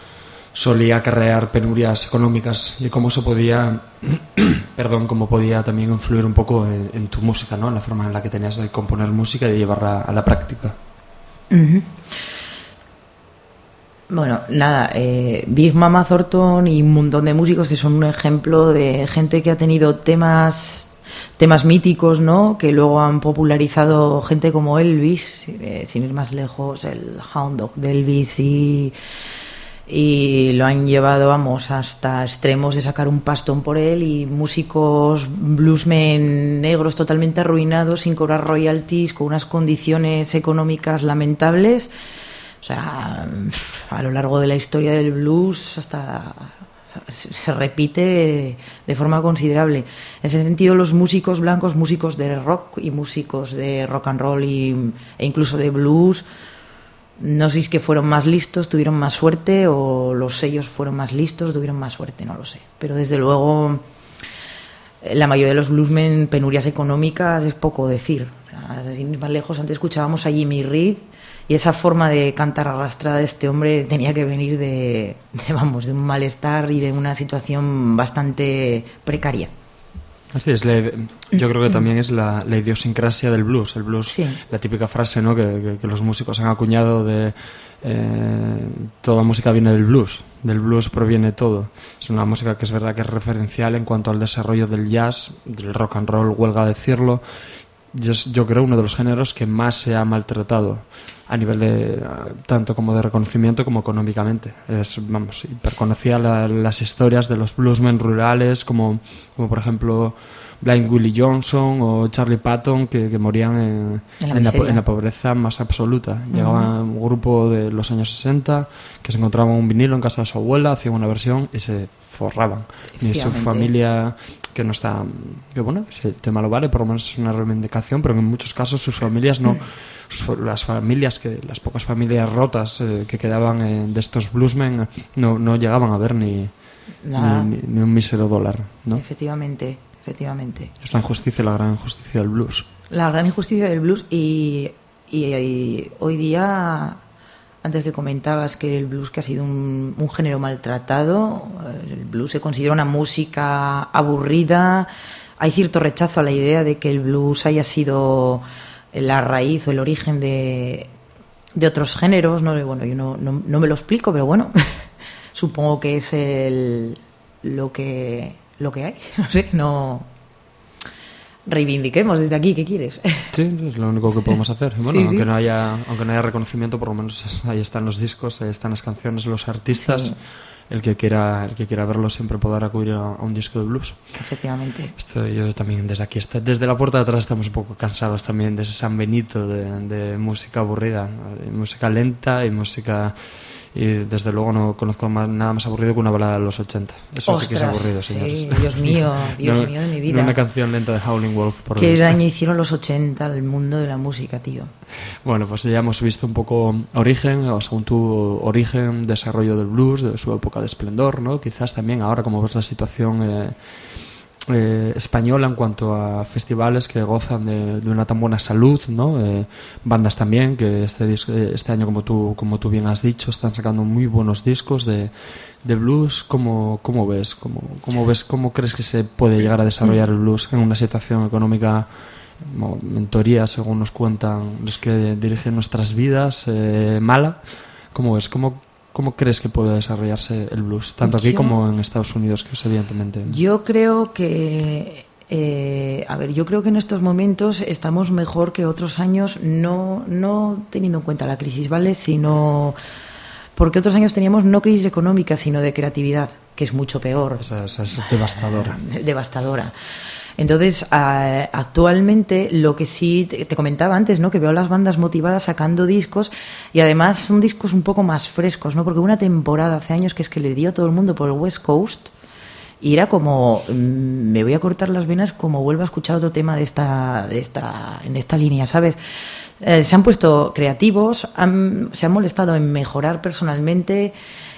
solía acarrear penurias económicas y cómo se podía, cómo podía también influir un poco en tu música, ¿no? En la forma en la que tenías de componer música y de llevarla a la práctica. Uh-huh. Bueno, nada, Big Mama Thornton y un montón de músicos que son un ejemplo de gente que ha tenido temas míticos, ¿no? Que luego han popularizado gente como Elvis, sin ir más lejos, el Hound Dog de Elvis, y lo han llevado, vamos, hasta extremos de sacar un pastón por él, y músicos bluesmen negros totalmente arruinados, sin cobrar royalties, con unas condiciones económicas lamentables. O sea, a lo largo de la historia del blues hasta se repite de forma considerable. En ese sentido, los músicos blancos, músicos de rock y músicos de rock and roll e incluso de blues, no sé si es que fueron más listos, tuvieron más suerte, o los sellos fueron más listos, tuvieron más suerte, no lo sé. Pero desde luego la mayoría de los bluesmen, penurias económicas es poco decir. O sea, Así más lejos, antes escuchábamos a Jimmy Reed y esa forma de cantar arrastrada de este hombre tenía que venir de un malestar y de una situación bastante precaria. Así es, yo creo que también es la idiosincrasia del blues. El blues, sí. La típica frase, ¿no?, que los músicos han acuñado de toda música viene del blues proviene todo. Es una música que es verdad que es referencial en cuanto al desarrollo del jazz, del rock and roll, huelga decirlo. Yo creo uno de los géneros que más se ha maltratado a nivel de tanto como de reconocimiento como económicamente. Hiperconocía las historias de los bluesmen rurales como por ejemplo Blind Willie Johnson o Charlie Patton que morían en la pobreza más absoluta. Llegaba un grupo de los años 60 que se encontraba un vinilo en casa de su abuela, hacían una versión y se forraban. Ni su familia, que no está, que bueno, si el tema lo vale, por lo menos es una reivindicación, pero en muchos casos sus familias no, las pocas familias rotas que quedaban de estos bluesmen no llegaban a ver ni un mísero dólar, ¿no? Efectivamente. Es la injusticia, la gran injusticia del blues. La gran injusticia del blues y hoy día, antes que comentabas que el blues que ha sido un género maltratado, el blues se considera una música aburrida. Hay cierto rechazo a la idea de que el blues haya sido la raíz o el origen de otros géneros, ¿no? Bueno, yo no me lo explico, pero bueno, supongo que es lo que hay, no sé, reivindiquemos desde aquí, ¿qué quieres? Sí, es lo único que podemos hacer. Bueno, sí. Aunque no haya reconocimiento, por lo menos ahí están los discos, ahí están las canciones, los artistas. Sí. El que quiera verlo siempre podrá acudir a un disco de blues. Efectivamente. Yo también desde aquí, desde la puerta de atrás, estamos un poco cansados también de ese San Benito de música aburrida, música lenta y música... Y desde luego no conozco nada más aburrido que una balada de los 80. Eso ¡Ostras! Sí que es aburrido, señores. Sí, Dios mío de mi vida. No una canción lenta de Howlin' Wolf. ¿Qué daño hicieron los 80 al mundo de la música, tío? Bueno, pues ya hemos visto un poco según tu origen, desarrollo del blues, de su época de esplendor, ¿no? Quizás también ahora, como ves la situación española en cuanto a festivales que gozan de una tan buena salud, ¿no? Bandas también que este año, como tú bien has dicho, están sacando muy buenos discos de blues. ¿Cómo ves? ¿Cómo crees que se puede llegar a desarrollar el blues en una situación económica, en teoría, según nos cuentan los que dirigen nuestras vidas, mala? ¿Cómo ves? ¿Cómo crees que puede desarrollarse el blues? Tanto aquí como en Estados Unidos, que es evidentemente... Yo creo que... yo creo que en estos momentos estamos mejor que otros años, no teniendo en cuenta la crisis, ¿vale? Sino... Porque otros años teníamos no crisis económica, sino de creatividad, que es mucho peor. Esa es devastadora. Devastadora. Entonces, actualmente lo que sí te comentaba antes, ¿no? Que veo a las bandas motivadas sacando discos y además son discos un poco más frescos, ¿no? Porque hubo una temporada hace años que es que le dio a todo el mundo por el West Coast y era como, me voy a cortar las venas como vuelvo a escuchar otro tema en esta línea, ¿sabes? Se han puesto creativos, se han molestado en mejorar personalmente,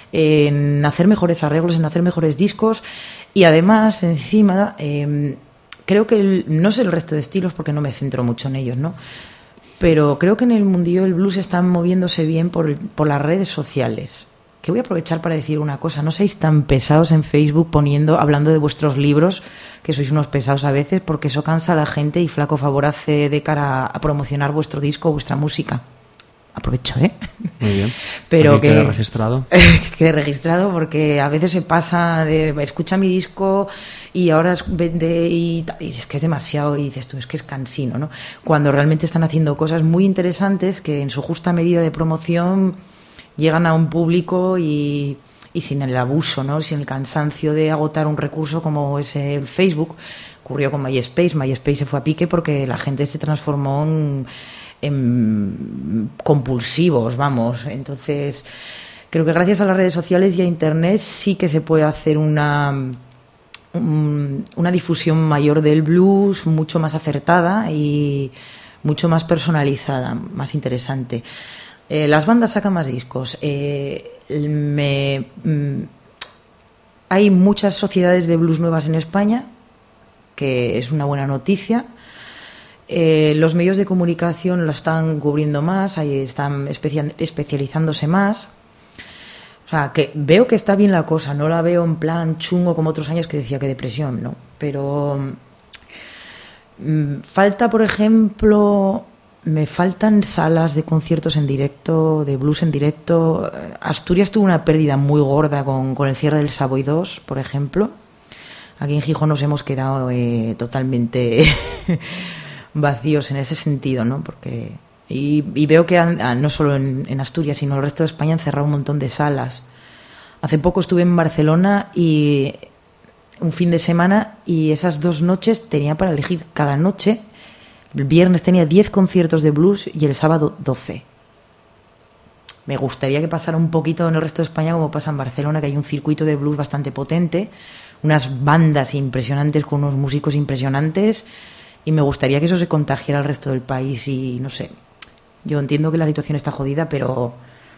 en hacer mejores arreglos, en hacer mejores discos y además encima... creo que, no sé el resto de estilos porque no me centro mucho en ellos, ¿no? Pero creo que en el mundillo del blues están moviéndose bien por las redes sociales. Que voy a aprovechar para decir una cosa, no seáis tan pesados en Facebook hablando de vuestros libros, que sois unos pesados a veces, porque eso cansa a la gente y flaco favor hace de cara a promocionar vuestro disco o vuestra música. Aprovecho, ¿eh? Muy bien. Pero que quede registrado. Quede registrado porque a veces se pasa de escucha mi disco y ahora vende y es que es demasiado y dices tú, es que es cansino, ¿no? Cuando realmente están haciendo cosas muy interesantes que en su justa medida de promoción llegan a un público y sin el abuso, ¿no? Sin el cansancio de agotar un recurso como es el Facebook. Ocurrió con MySpace. MySpace se fue a pique porque la gente se transformó en compulsivos, vamos. Entonces, creo que gracias a las redes sociales y a Internet sí que se puede hacer una difusión mayor del blues, mucho más acertada y mucho más personalizada, más interesante. Las bandas sacan más discos. Hay muchas sociedades de blues nuevas en España, que es una buena noticia. Los medios de comunicación lo están cubriendo más, ahí están especializándose más. O sea, que veo que está bien la cosa, no la veo en plan chungo como otros años que decía que depresión, ¿no? Pero falta, por ejemplo, me faltan salas de conciertos en directo, de blues en directo. Asturias tuvo una pérdida muy gorda con el cierre del Savoy 2, por ejemplo. Aquí en Gijón nos hemos quedado totalmente vacíos en ese sentido, ¿no? Porque y veo que no solo en Asturias, sino en el resto de España han cerrado un montón de salas. Hace poco estuve en Barcelona y un fin de semana, y esas 2 noches tenía para elegir cada noche. El viernes tenía 10 conciertos de blues y el sábado 12. Me gustaría que pasara un poquito en el resto de España como pasa en Barcelona, que hay un circuito de blues bastante potente, unas bandas impresionantes con unos músicos impresionantes, y me gustaría que eso se contagiara al resto del país. Y no sé, yo entiendo que la situación está jodida, pero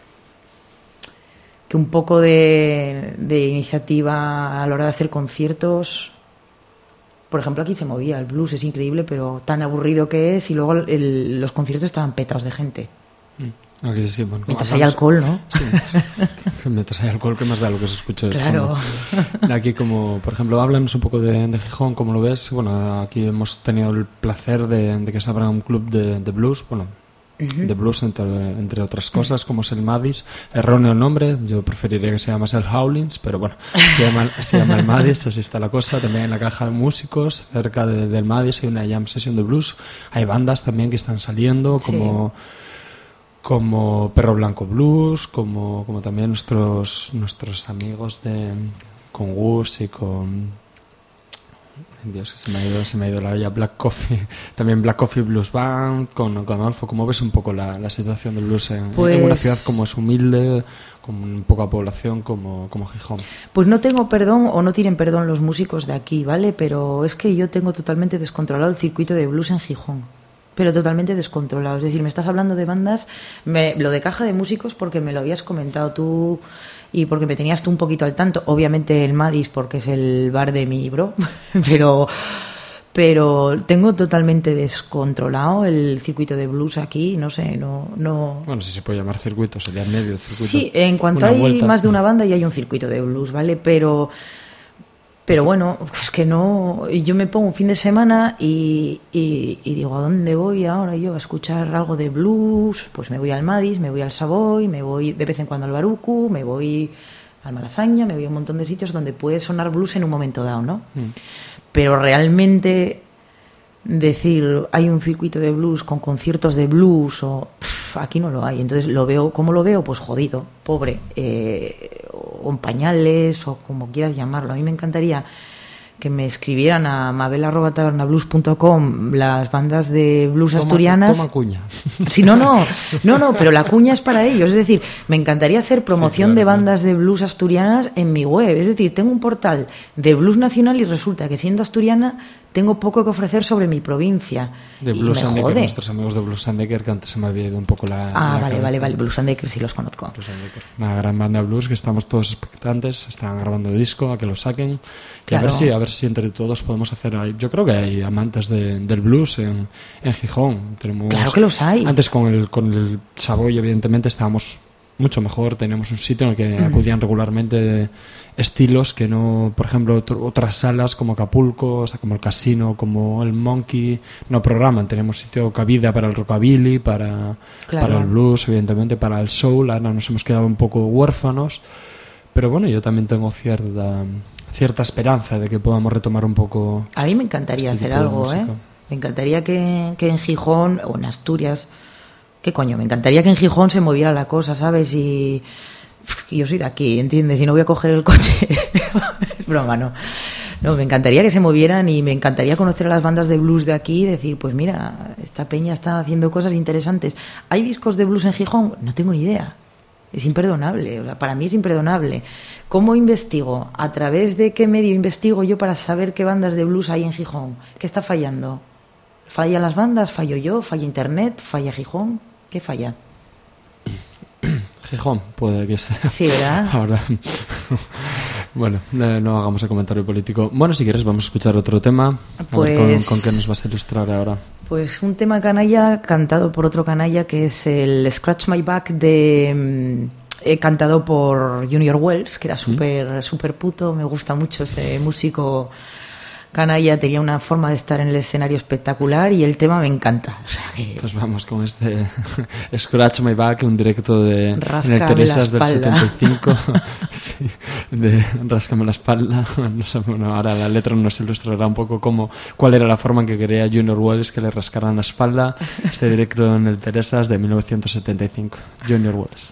que un poco de iniciativa a la hora de hacer conciertos. Por ejemplo, aquí se movía el blues, es increíble, pero tan aburrido que es, y luego los conciertos estaban petados de gente. Aquí sí, bueno, mientras hay alcohol, ¿no? Sí. Mientras hay alcohol, ¿qué más da lo que se escucha? Claro. Aquí, como, por ejemplo, háblanos un poco de Gijón, ¿cómo lo ves? Bueno, aquí hemos tenido el placer de que se abra un club de blues, bueno, de blues entre otras cosas, como es el Madis. Erróneo el nombre, yo preferiría que se llamase el Howlings, pero bueno, se llama el Madis, así está la cosa. También en la caja de músicos, cerca del Madis, hay una jam session de blues. Hay bandas también que están saliendo, como Perro Blanco Blues, como también nuestros amigos con Gus y con... Dios, que se me ha ido la olla. Black Coffee, también Black Coffee Blues Band, con Adolfo. ¿Cómo ves un poco la situación del blues en una ciudad como es humilde, con poca población como Gijón? Pues no tengo perdón, o no tienen perdón los músicos de aquí, ¿vale? Pero es que yo tengo totalmente descontrolado el circuito de blues en Gijón. Pero totalmente descontrolado. Es decir, me estás hablando de bandas, lo de caja de músicos porque me lo habías comentado tú y porque me tenías tú un poquito al tanto. Obviamente el Madis porque es el bar de mi bro, pero tengo totalmente descontrolado el circuito de blues aquí, no sé, no... Bueno, si se puede llamar circuito, sería el medio circuito. Sí, en cuanto hay vuelta. Más de una banda y hay un circuito de blues, ¿vale? Pero bueno, es que no. Yo me pongo un fin de semana y digo, ¿a dónde voy ahora yo a escuchar algo de blues? Pues me voy al Madis, me voy al Savoy, me voy de vez en cuando al Barucu, me voy al Malasaña, me voy a un montón de sitios donde puede sonar blues en un momento dado, ¿no? Pero realmente decir, hay un circuito de blues con conciertos de blues aquí no lo hay. Entonces lo veo, ¿cómo lo veo? Pues jodido, pobre, o en pañales, o como quieras llamarlo. A mí me encantaría que me escribieran a mabel@tabernablues.com las bandas de blues asturianas. Toma cuña. Sí, no, pero la cuña es para ellos. Es decir, me encantaría hacer promoción de bandas de blues asturianas en mi web. Es decir, tengo un portal de blues nacional y resulta que siendo asturiana tengo poco que ofrecer sobre mi provincia. De Blues and Decker, nuestros amigos de Blues and Decker, que antes se me había ido un poco la vale, Blues and Decker sí los conozco. Blues and Decker, una gran banda de blues que estamos todos expectantes, están grabando disco, a que lo saquen. Claro. Y a ver si entre todos podemos hacer... Yo creo que hay amantes del blues en Gijón. Claro que los hay. Antes con el Savoy, evidentemente, estábamos mucho mejor. Teníamos un sitio en el que acudían regularmente estilos que no, por ejemplo, otras salas como Acapulco, o sea, como el Casino, como el Monkey, no programan. Tenemos sitio cabida para el rockabilly, para el blues, evidentemente, para el soul. Ahora nos hemos quedado un poco huérfanos, pero bueno, yo también tengo cierta esperanza de que podamos retomar un poco. A mí me encantaría hacer algo, me encantaría que en Gijón o en Asturias, ¿qué coño? Me encantaría que en Gijón se moviera la cosa, ¿sabes? Y yo soy de aquí, ¿entiendes? Y no voy a coger el coche. Es broma, ¿no? No, me encantaría que se movieran y me encantaría conocer a las bandas de blues de aquí y decir, pues mira, esta peña está haciendo cosas interesantes. ¿Hay discos de blues en Gijón? No tengo ni idea. Es imperdonable, o sea, para mí es imperdonable. ¿Cómo investigo? ¿A través de qué medio investigo yo para saber qué bandas de blues hay en Gijón? ¿Qué está fallando? ¿Fallan las bandas? ¿Fallo yo? ¿Falla Internet? ¿Falla Gijón? ¿Qué falla? Gijón, puede que sea. Sí, ¿verdad? Ahora, Bueno, no hagamos el comentario político. Bueno, si quieres vamos a escuchar otro tema. A ver con qué nos vas a ilustrar ahora. Pues un tema canalla cantado por otro canalla, que es el Scratch My Back cantado por Junior Wells, que era súper puto. Me gusta mucho este músico canalla, tenía una forma de estar en el escenario espectacular y el tema me encanta. O sea que... Pues vamos con este Scratch My Back, un directo en el Teresas del 75. Sí, de Ráscame la espalda. No sé, bueno, ahora la letra nos ilustrará un poco cuál era la forma en que quería Junior Wells que le rascaran la espalda. Este directo en el Teresas de 1975. Junior Wells.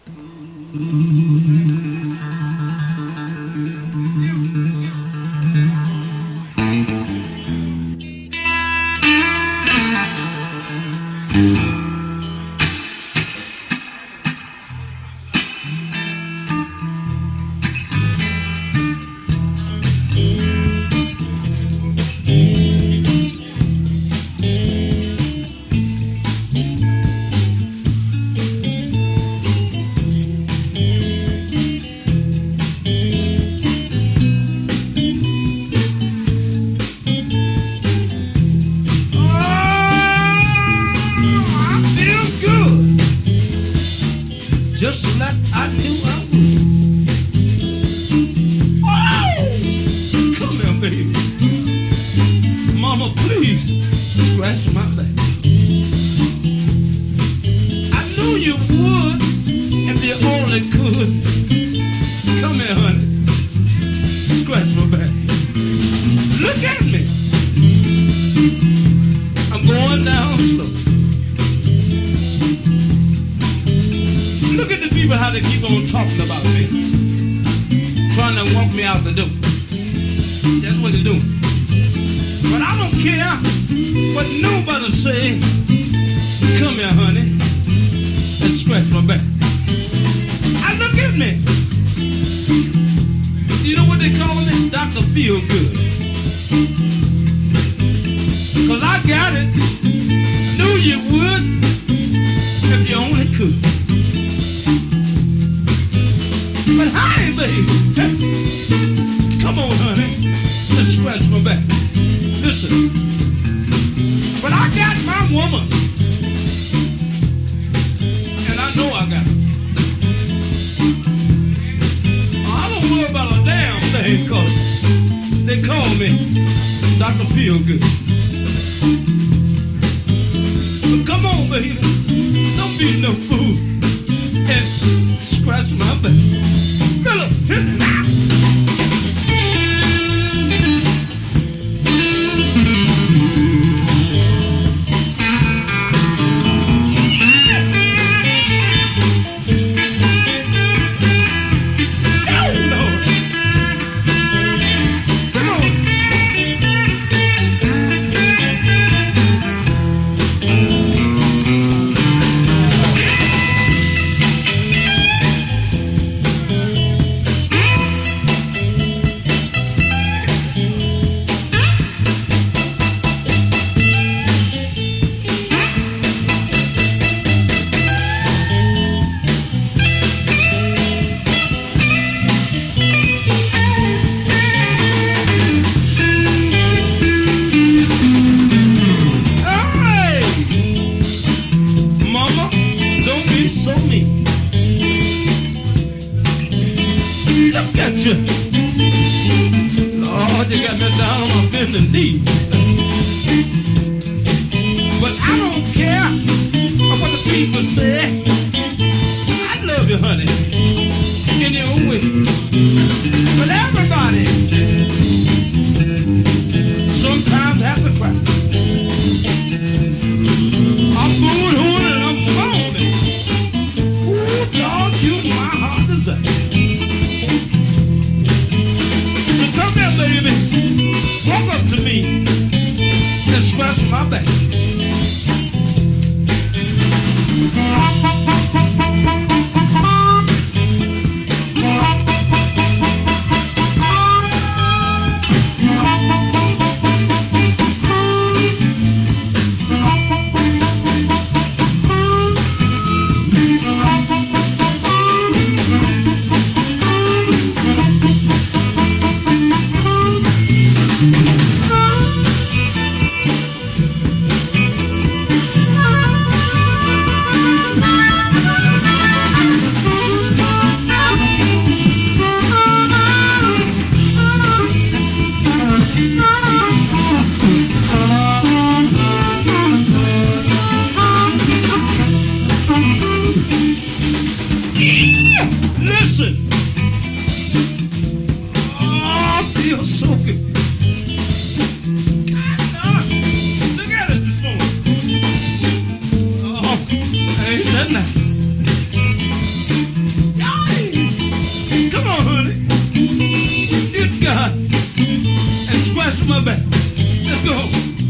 Just like I knew I would. Oh, come here, baby. Mama, please scratch my back. I knew you would if you only could. Come here, honey. Scratch my back. Look at me. I'm going down slow. Look at the people, how they keep on talking about me, trying to walk me out the door. That's what they're doing. But I don't care what nobody say. Come here, honey, and scratch my back. I look at me. You know what they call me? Dr. Feel Good. 'Cause I got it. Knew you would if you only could. But hi, baby. Hey. Come on, honey. Just scratch my back. Listen. But I got my woman. And I know I got her. I don't worry about a damn thing, 'cause they call me Dr. Feelgood. But come on, baby. Don't be no fool. And scratch my back. Philip, hit me now. Lord, you got me down on my bending knees. But I don't care what the people say. I love you, honey, in your own way. But everybody sometimes has to cry. I'm boo-hooing and I'm moaning. Ooh, Lord, you my heart desire. Baby, walk up to me and scratch my back. Listen. Oh, I feel so good. God, look at it this morning. Oh, ain't that nice? Come on, honey. Good God. And scratch my back. Let's go.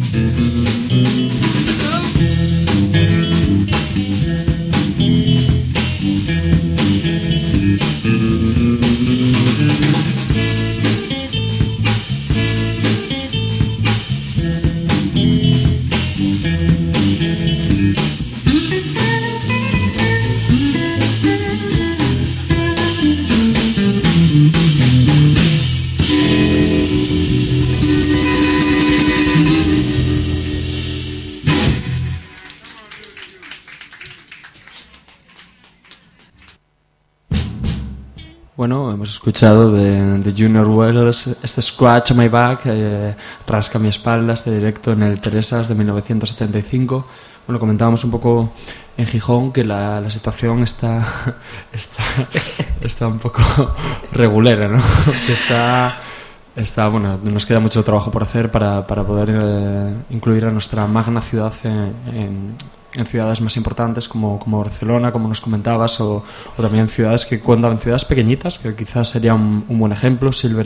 Bueno, hemos escuchado de Junior Wells este Scratch My Back, Rasca mi espalda, este directo en el Teresas de 1975. Bueno, comentábamos un poco en Gijón que la situación está un poco regulera, ¿no? Que bueno, nos queda mucho trabajo por hacer para poder incluir a nuestra magna ciudad en ciudades más importantes como Barcelona, como nos comentabas, o también ciudades que cuentan, ciudades pequeñitas, que quizás sería un buen ejemplo. Silver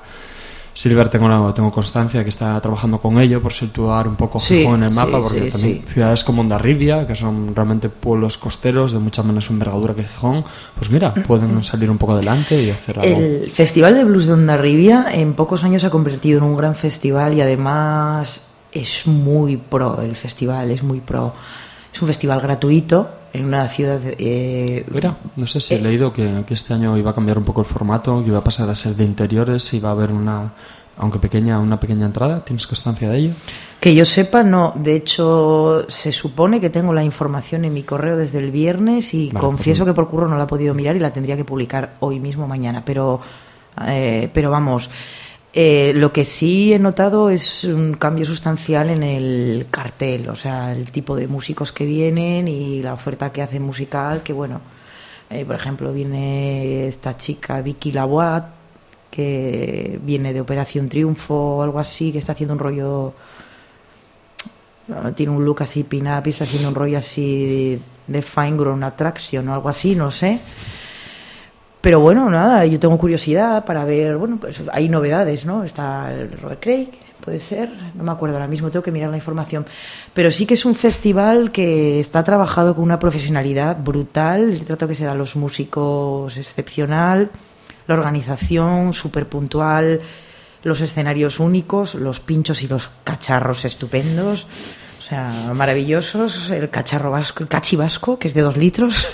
tengo constancia que está trabajando con ello por situar un poco Gijón en el mapa, porque también ciudades como Hondarribia, que son realmente pueblos costeros de mucha menos envergadura que Gijón, pues mira, pueden salir un poco adelante y hacer algo. El Festival de Blues de Hondarribia en pocos años se ha convertido en un gran festival y además es muy pro el festival, es muy pro. Es un festival gratuito en una ciudad... Mira, no sé si he leído que este año iba a cambiar un poco el formato, que iba a pasar a ser de interiores y iba a haber aunque pequeña entrada. ¿Tienes constancia de ello? Que yo sepa, no. De hecho, se supone que tengo la información en mi correo desde el viernes y confieso que por curro no la he podido mirar y la tendría que publicar hoy mismo, mañana. Pero vamos... lo que sí he notado es un cambio sustancial en el cartel, o sea, el tipo de músicos que vienen y la oferta que hacen musical, que bueno, por ejemplo, viene esta chica Vicky Lavoie, que viene de Operación Triunfo o algo así, que está haciendo un rollo, tiene un look así pin-up y está haciendo un rollo así de Fine Grown Attraction o algo así, no sé. Pero bueno, nada, yo tengo curiosidad para ver, bueno, pues hay novedades, ¿no? Está el Robert Craig, puede ser, no me acuerdo ahora mismo, tengo que mirar la información. Pero sí que es un festival que está trabajado con una profesionalidad brutal, el trato que se da a los músicos excepcional, la organización súper puntual, los escenarios únicos, los pinchos y los cacharros estupendos, o sea, maravillosos, el cacharro vasco, el cachi vasco, que es de 2 litros...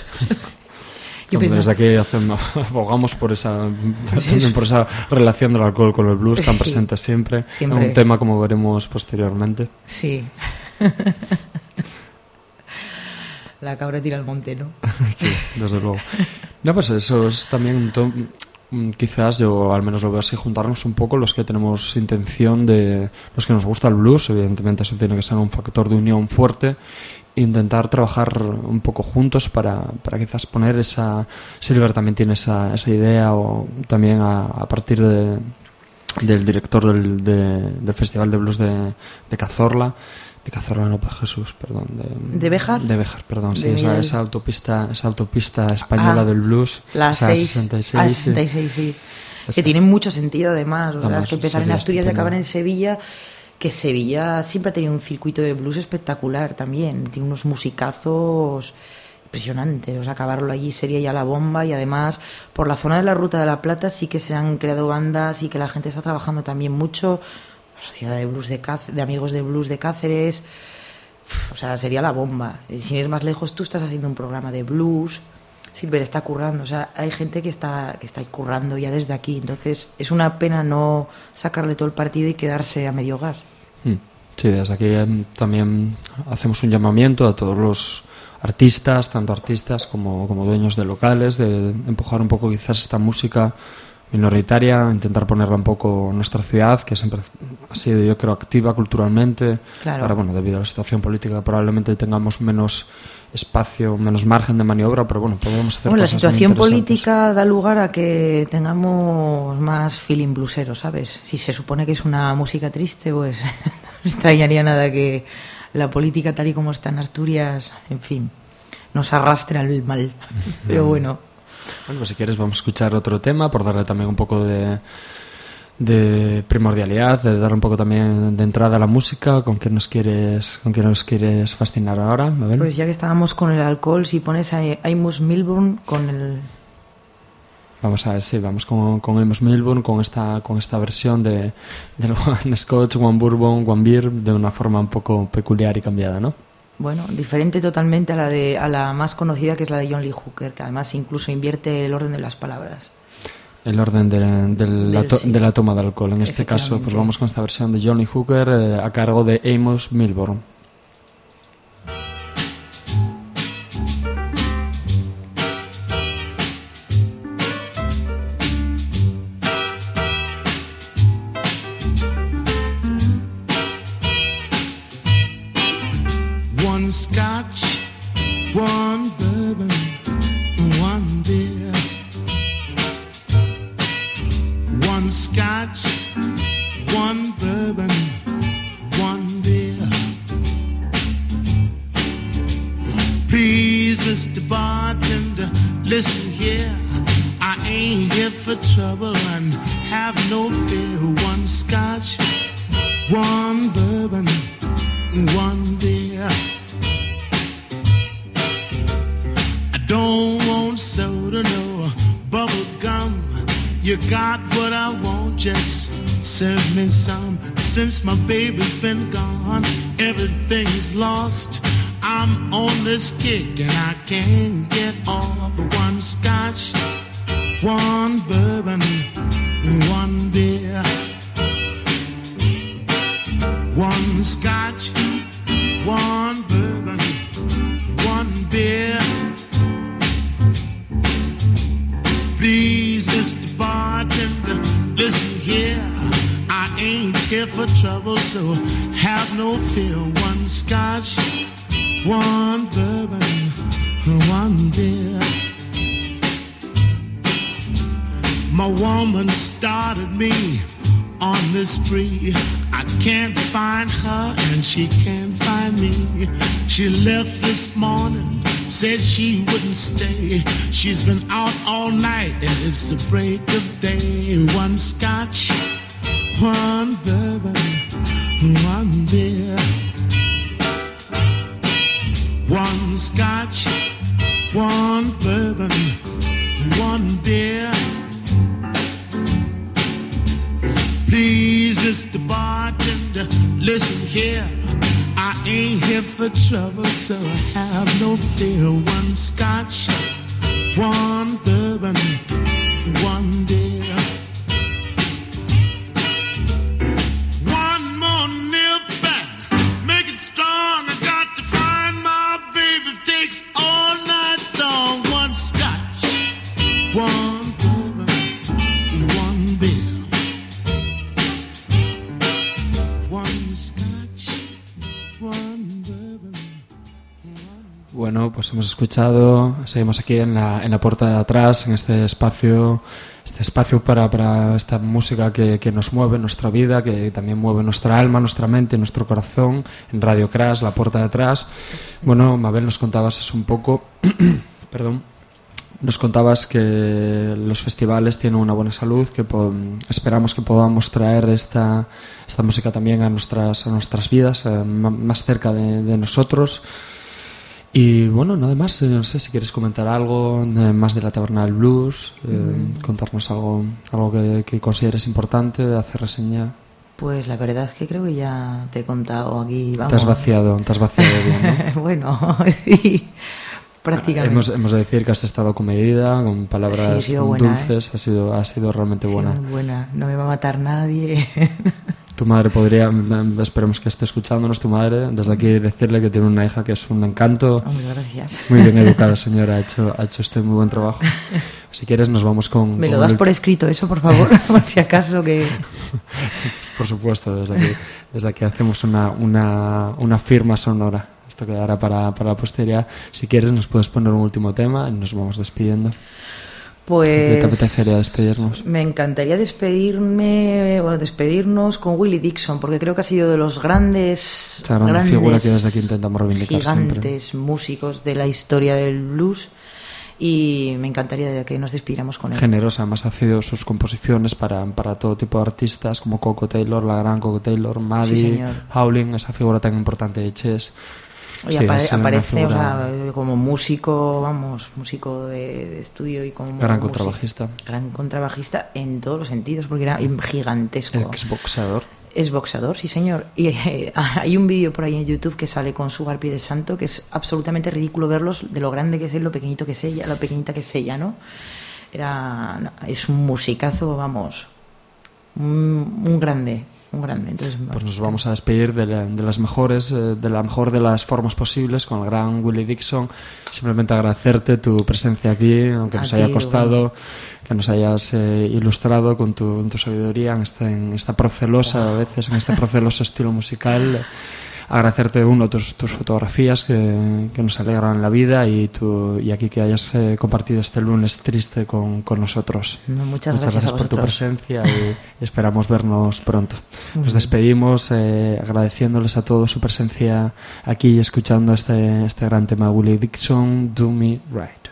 Desde aquí abogamos por esa relación del alcohol con el blues tan presente siempre. Un tema como veremos posteriormente. Sí. La cabra tira al monte, ¿no? Sí, desde luego. No, pues eso es también quizás, yo al menos lo veo así, juntarnos un poco los que tenemos intención de... Los que nos gusta el blues, evidentemente eso tiene que ser un factor de unión fuerte, intentar trabajar un poco juntos para quizás poner esa... Silver también tiene esa idea, o también a partir del director del Festival de Blues de Cazorla. De Cazorla, no, Jesús, perdón. ¿De Béjar? De Béjar, perdón, sí, esa autopista española del blues. La 66. 66, sí. Que tiene mucho sentido, además. O sea, es que empezar en Asturias y acabar en Sevilla... Que Sevilla siempre ha tenido un circuito de blues espectacular también. Tiene unos musicazos impresionantes. O sea, acabarlo allí sería ya la bomba. Y además, por la zona de la Ruta de la Plata sí que se han creado bandas y que la gente está trabajando también mucho. La Sociedad de Blues de Amigos de Blues de Cáceres. O sea, sería la bomba. Y sin ir más lejos, tú estás haciendo un programa de blues. Silver está currando, o sea, hay gente que está currando ya desde aquí, entonces es una pena no sacarle todo el partido y quedarse a medio gas. Sí, desde aquí también hacemos un llamamiento a todos los artistas, tanto artistas como dueños de locales, de empujar un poco quizás esta música minoritaria, intentar ponerla un poco en nuestra ciudad, que siempre ha sido, yo creo, activa culturalmente. Claro. Ahora, bueno, debido a la situación política probablemente tengamos menos espacio, menos margen de maniobra, pero bueno, podemos hacer la cosas muy situación interesantes. política da lugar a que tengamos más feeling bluesero, ¿sabes? Si se supone que es una música triste, pues no extrañaría nada que la política tal y como está en Asturias, en fin, nos arrastre al mal. Pero bueno. Bueno, pues si quieres vamos a escuchar otro tema por darle también un poco de primordialidad, de dar un poco también de entrada a la música. ¿Con qué nos quieres fascinar ahora? A ver. Pues ya que estábamos con el alcohol, si pones a Amos Milburn con el... Vamos a ver, sí, vamos con Amos Milburn, con esta versión del One Scotch, One Bourbon, One Beer, de una forma un poco peculiar y cambiada, ¿no? Bueno, diferente totalmente a la más conocida, que es la de John Lee Hooker, que además incluso invierte el orden de las palabras. El orden de la toma de alcohol. En este caso, pues vamos con esta versión de John Lee Hooker a cargo de Amos Milburn. One scotch, one bourbon, one beer. One scotch, one bourbon, one beer. Please, Mr. Bartender, listen here. I ain't here for trouble and have no fear. One scotch, one bourbon, one beer. I don't want soda, no bubble gum. You got what I want, just serve me some. Since my baby's been gone, everything's lost. I'm on this kick and I can't get off. One scotch, one bourbon, one beer. One scotch, one bourbon, one beer. Please, Mr. Bartender, listen here. I ain't here for trouble, so have no fear. One scotch, one bourbon, one beer. My woman started me on this spree. I can't find her and she can't find me. She left this morning, said she wouldn't stay. She's been out all night and it's the break of day. One scotch, one bourbon, one beer. One scotch, one bourbon, one beer. Please, Mr. Bartender, listen here. I ain't here for trouble, so have no fear. One scotch, one bourbon, one beer. One more nip and make it strong. I got to find my baby. It takes all night long. One scotch, one bourbon, one beer. Bueno, pues hemos escuchado, seguimos aquí en la puerta de atrás, en este espacio para esta música que nos mueve nuestra vida, que también mueve nuestra alma, nuestra mente, nuestro corazón, en Radio Crash, la puerta de atrás. Bueno, Mabel, nos contabas eso un poco, perdón, nos contabas que los festivales tienen una buena salud, que esperamos que podamos traer esta música también a nuestras vidas, más cerca de nosotros. Y bueno, nada más, no sé si quieres comentar algo más de la Taberna del Blues, contarnos algo que consideres importante, hacer reseña. Pues la verdad es que creo que ya te he contado aquí. Vamos. Te has vaciado bien, ¿no? Bueno, sí, prácticamente. Hemos de decir que has estado comedida, con palabras sí, buena, dulces, ha sido realmente buena. Sí, buena, no me va a matar nadie. Tu madre esperemos que esté escuchándonos, tu madre. Desde aquí decirle que tiene una hija que es un encanto. Oh, gracias. Muy bien educada, señora. Ha hecho usted muy buen trabajo. Si quieres, nos vamos con... ¿Me lo das por escrito eso, por favor? Por si acaso que... Por supuesto, desde aquí hacemos una firma sonora. esto quedará para la posteridad. Si quieres nos puedes poner un último tema y nos vamos despidiendo. Pues ¿Qué te apetecería despedirnos? Me encantaría despedirnos con Willie Dixon, porque creo que ha sido de los grandes figura que desde aquí intentamos reivindicar gigantes siempre. Músicos de la historia del blues, y me encantaría que nos despidiéramos con él. Generoso, además ha sido sus composiciones para todo tipo de artistas como Coco Taylor, la gran Coco Taylor, Maddie, Howlin, esa figura tan importante de Chess. Y sí, aparece, o sea, como músico, músico de estudio y como gran contrabajista. Gran contrabajista en todos los sentidos, porque era gigantesco. Exboxeador. Es boxeador, sí señor. Y hay un vídeo por ahí en YouTube que sale con Sugar Pie de Santo, que es absolutamente ridículo verlos, de lo grande que es él, lo pequeñito que es ella, lo pequeñita que es ella, ¿no? Es un musicazo, un grande. Entonces, pues nos vamos a despedir de las mejores, de la mejor de las formas posibles con el gran Willie Dixon. Simplemente agradecerte tu presencia aquí, aunque nos haya costado, que nos hayas ilustrado con tu sabiduría en esta procelosa, a veces en este proceloso estilo musical. Agradecerte tus fotografías que nos alegran la vida, y aquí que hayas compartido este lunes triste con nosotros. Muchas gracias por tu presencia y esperamos vernos pronto. Nos despedimos agradeciéndoles a todos su presencia aquí y escuchando este gran tema, Willie Dixon, Do Me Right.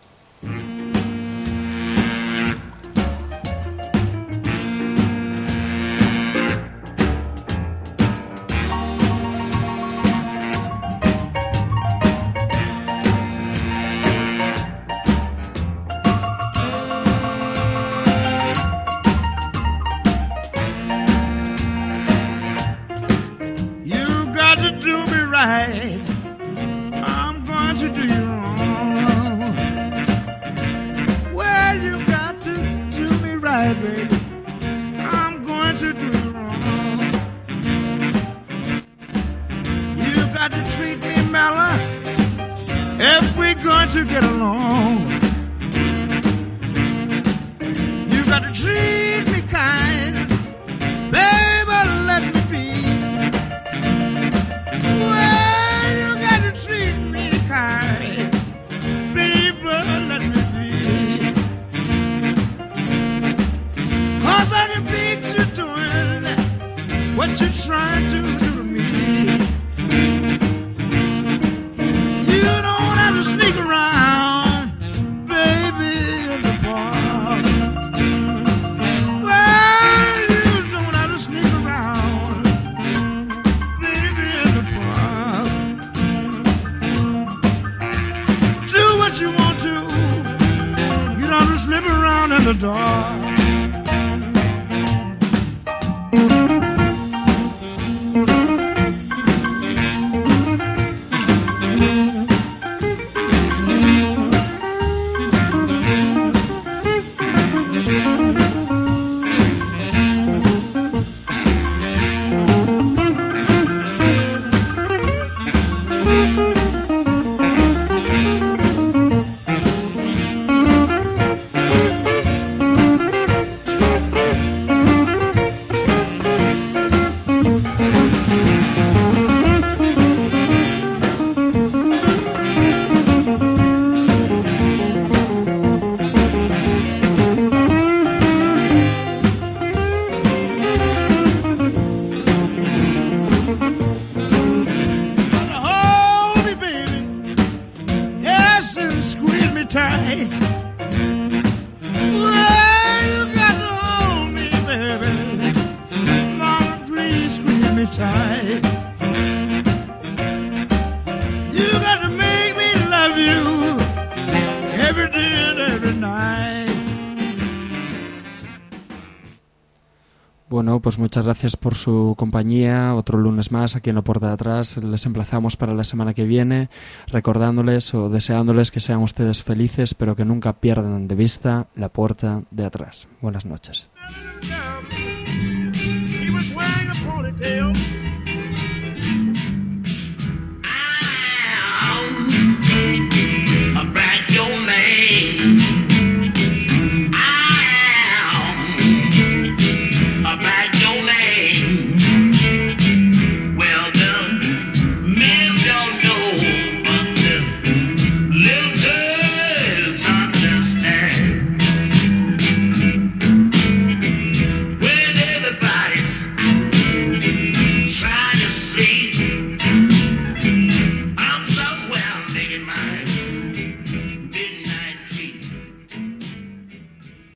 Bueno, pues muchas gracias por su compañía. Otro lunes más aquí en La Puerta de Atrás. Les emplazamos para la semana que viene, recordándoles o deseándoles que sean ustedes felices, pero que nunca pierdan de vista La Puerta de Atrás. Buenas noches.